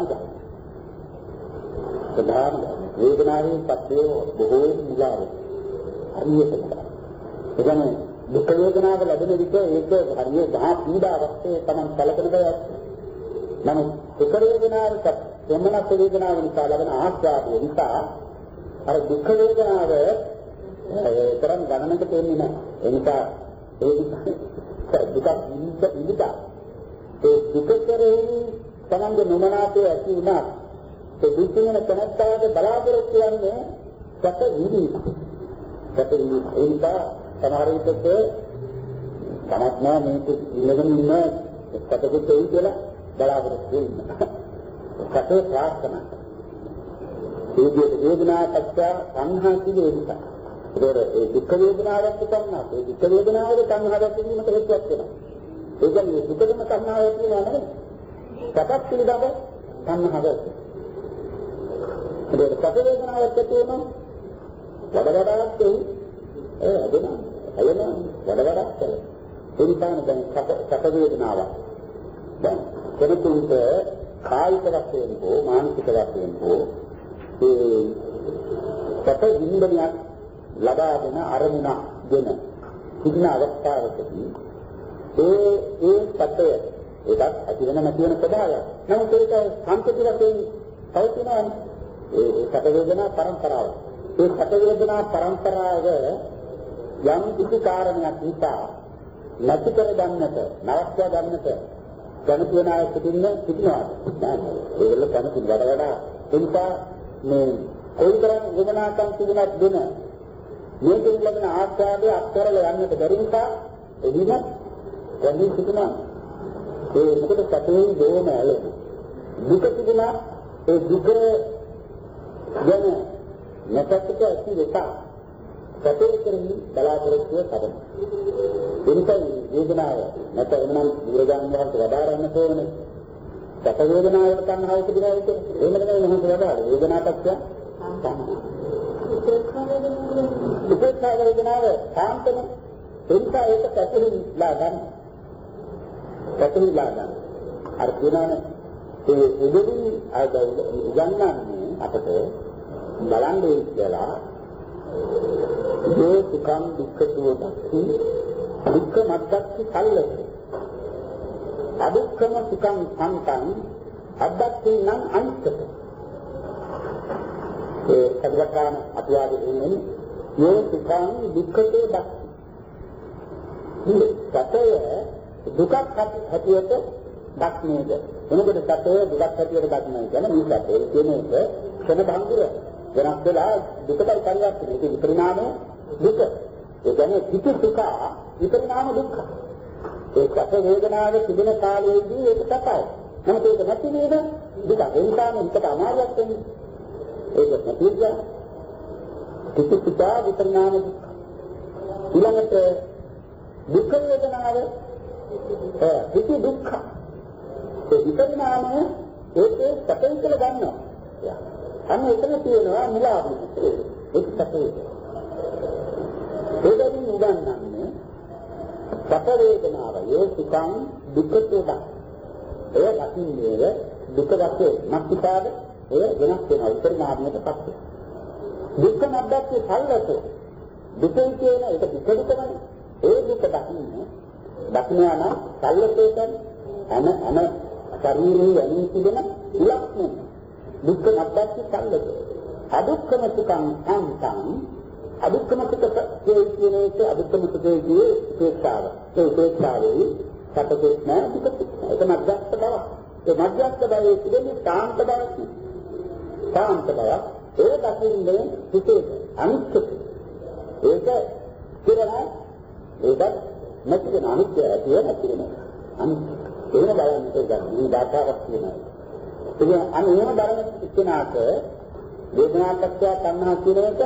ප්‍රධාන වේදනාවේ සත්‍යය බොහෝ මුලාව හරියට ඒ කියන්නේ දුක් වේදනාව ලැබෙන විට ඒක හරියට මහා පීඩාවස්සේ තමයි කලකන දෙයක්. නමුත් දුක් වේදනාවට සම්මත වේදනාව නිසා ලැබෙන ආස්වාදය නිසා අර දුක් වේදනාව තරම් ගණනකට එන්නේ නැහැ. ඒ නිසා ඒ දුක ඉඳිට ඒ දුක කෙරෙහි තමන්ගේ නොමනාපය ඇති වුණා. ඒ දුක් වෙන තැනට බලාපොරොත්තු වෙන්නේ සැප විඳීම. සැප විඳීම. ඒ නිසා සමහර විටක තමක් නෑ මේක ඉල්ලගෙන ඉන්න සැපකුත් එයි කියලා බලාපොරොත්තු වෙනවා. සැපේ ප්‍රාර්ථනා. ඒ වේදනා පත්‍ය සංහා කියේ නිසා. ඒ දුක් වේදනාවක් තනනා. ඒ දුක් වේදනාවේ තනහාවක් වීමට හේතුවක් වෙනවා. ඒ කියන්නේ දුකම තනහාවක් කියනවා නෙවෙයි. සැපක් පිළිබඳ තනහාවක්. ඒක සැප වේදනාවක් තියෙනවා. වඩ වඩාත් ඒ අදන අයන වඩ වඩාත් කරේ. ඒ නිසා දැන් සැප වේදනාවක්. දැන් කෙනෙකුට කායික වශයෙන් හෝ මානසික වශයෙන් හෝ ඒ සැප විඳිනයක් ලබා දෙන අරමුණ දෙන සිද්ධ අවස්ථාවකදී ඒ ඒ සැපය ඒකත් ඇති වෙන නැති වෙන ස්වභාවය. නමුත් ඒක සම්පති වශයෙන් පවතිනවා. ඒ සැප වේදනා පරම්පරාව. ඒ සැප වේදනා පරම්පරාව යම් කිසි කාරණයක් නිසා නැති කර ගන්නට, නවත්ව ගන්නට දැනුත් වෙන අය සිටින්න සිටිනවා. ඒගොල්ලෝ දැනුත් වඩා වඩා එනිසා මේ කොයිතරම් වේදනාකම් තිබුණත් දෙන මේකෙන් ලැබෙන ආස්වාදයේ අත්තරල යන්නට බැරි නිසා එදින දැනුත් සිටිනවා. ඒ මොකද සැපේ දෝම ඇලෙන. දුක තිබුණා ඒ දුක ගැන නැතකට ඇති එක සැපේ කෙරෙහි බලාපොරොත්තුව තබන. එනිසා වේදනාව නැත එනම් බුදුරජාණන් වහන්සේ වදාරන්න තෝරන්නේ සැප වේදනාවල තණ්හාව තිබුණා කියන්නේ එහෙම නෙමෙයි මොහොත වදාළ වේදනාපත්‍ය තණ්හා. උපේක්ෂා වේදනාව සාන්තන එනිසා ඒක පැතිරිලා ගන්න. පැතිරිලා ගන්න. අර කියනනේ ඒ එදිරින් අද උගන්වන්නේ අපට බලන්නේ කියලා ඒ සුඛං දුක්ඛතෝ දක්ඛි දුක්ඛ මද්දක්ඛි සල්ලති අදුක්ඛම සුඛං සම්තං අද්දක්ඛි නම් අනිත්‍යත ඒ සතරකාන අතුවාගේ එන්නේ ඒ සුඛං දුක්ඛතෝ දක්ඛි සතය දුකක් හැටියට දක්නේද එනකොට සතය දුකක් හැටියට දක්නයි කියන මේ සතය කියන එක ක්ෂණ භංගුර වෙනස් වෙලා දුකයි පරිවර්තනය ඒක විපරිණාම දුක ඒ කියන්නේ පිටු දුක විපරිණාම දුක්ඛ ඒ සැප වේදනාවේ තිබෙන කාලයේදී ඒක සැපයි නමුත් ඒක නැති නේද දුක ඒ නිසා මේකට අමාරුවක් වෙන්නේ ඒක නැතිද පිටු දුක විපරිණාම දුක්ඛ ඊළඟට දුක් වේදනාව ඒ පිටු දුක්ඛ ඒ විපරිණාමය ඒකේ සැපයි කියලා ගන්නවා අන්න එතන තියෙනවා මුලාවි ඒක සැපේ ඒකෙන් උගන්වන්නේ සැප වේදනාව ඒ සුඛං දුක්ඛතෝද ඒ දකින්නේ දුක දැක්කේ නැතිපාද ඒ වෙනස් වෙනවා විපරිණාමයට පස්සේ දුක්ඛ නැද්දේ සල්ලතෝ දුකේ කියන එක දුක දුකමනේ ඒ දුක දකින්නේ දකින්නා නම් සල්ලතේ කියන්නේ අන අන ශරීරයේ යන්නේ තිබෙන ඉලක්කම දුක්ඛ නැද්දේ සල්ලතෝ අදුක්ඛම සුඛං අන්තං අදුක්ඛම සුඛ කියන එක අදුක්ඛම සුඛයේ උපේක්ෂාව ඒ උපේක්ෂාවේ සැපකේ නැහැ දුක ඒක මධ්‍යස්ථ බව ඒ මධ්‍යස්ථ භාවයේ තිබෙන්නේ සාන්ත බවක් සාන්ත බව ඒ දකින්නේ හිතේ අනිත්‍ය ඒක කියලා ඒක නැති වෙන අනිත්‍ය ඇති නැති වෙන අනිත්‍ය ඒක බලන්න ඒක මේ දාතාවක් කියනවා ඉතින් අනේම බලන ඉස්සනාට වේදනාපත්‍ය තණ්හා කියන එක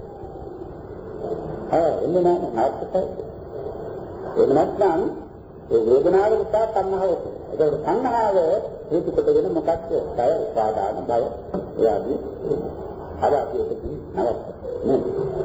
ආ එන්නේ නැහැ ආත්මය ඒක නැත්නම් ඒ වේදනාව නිසා තණ්හාව ඒක තණ්හාව හේතු කොටගෙන මොකක්ද බය උපාදාන බය එයාදී අර අපි ඒකදී නවත්ත නේ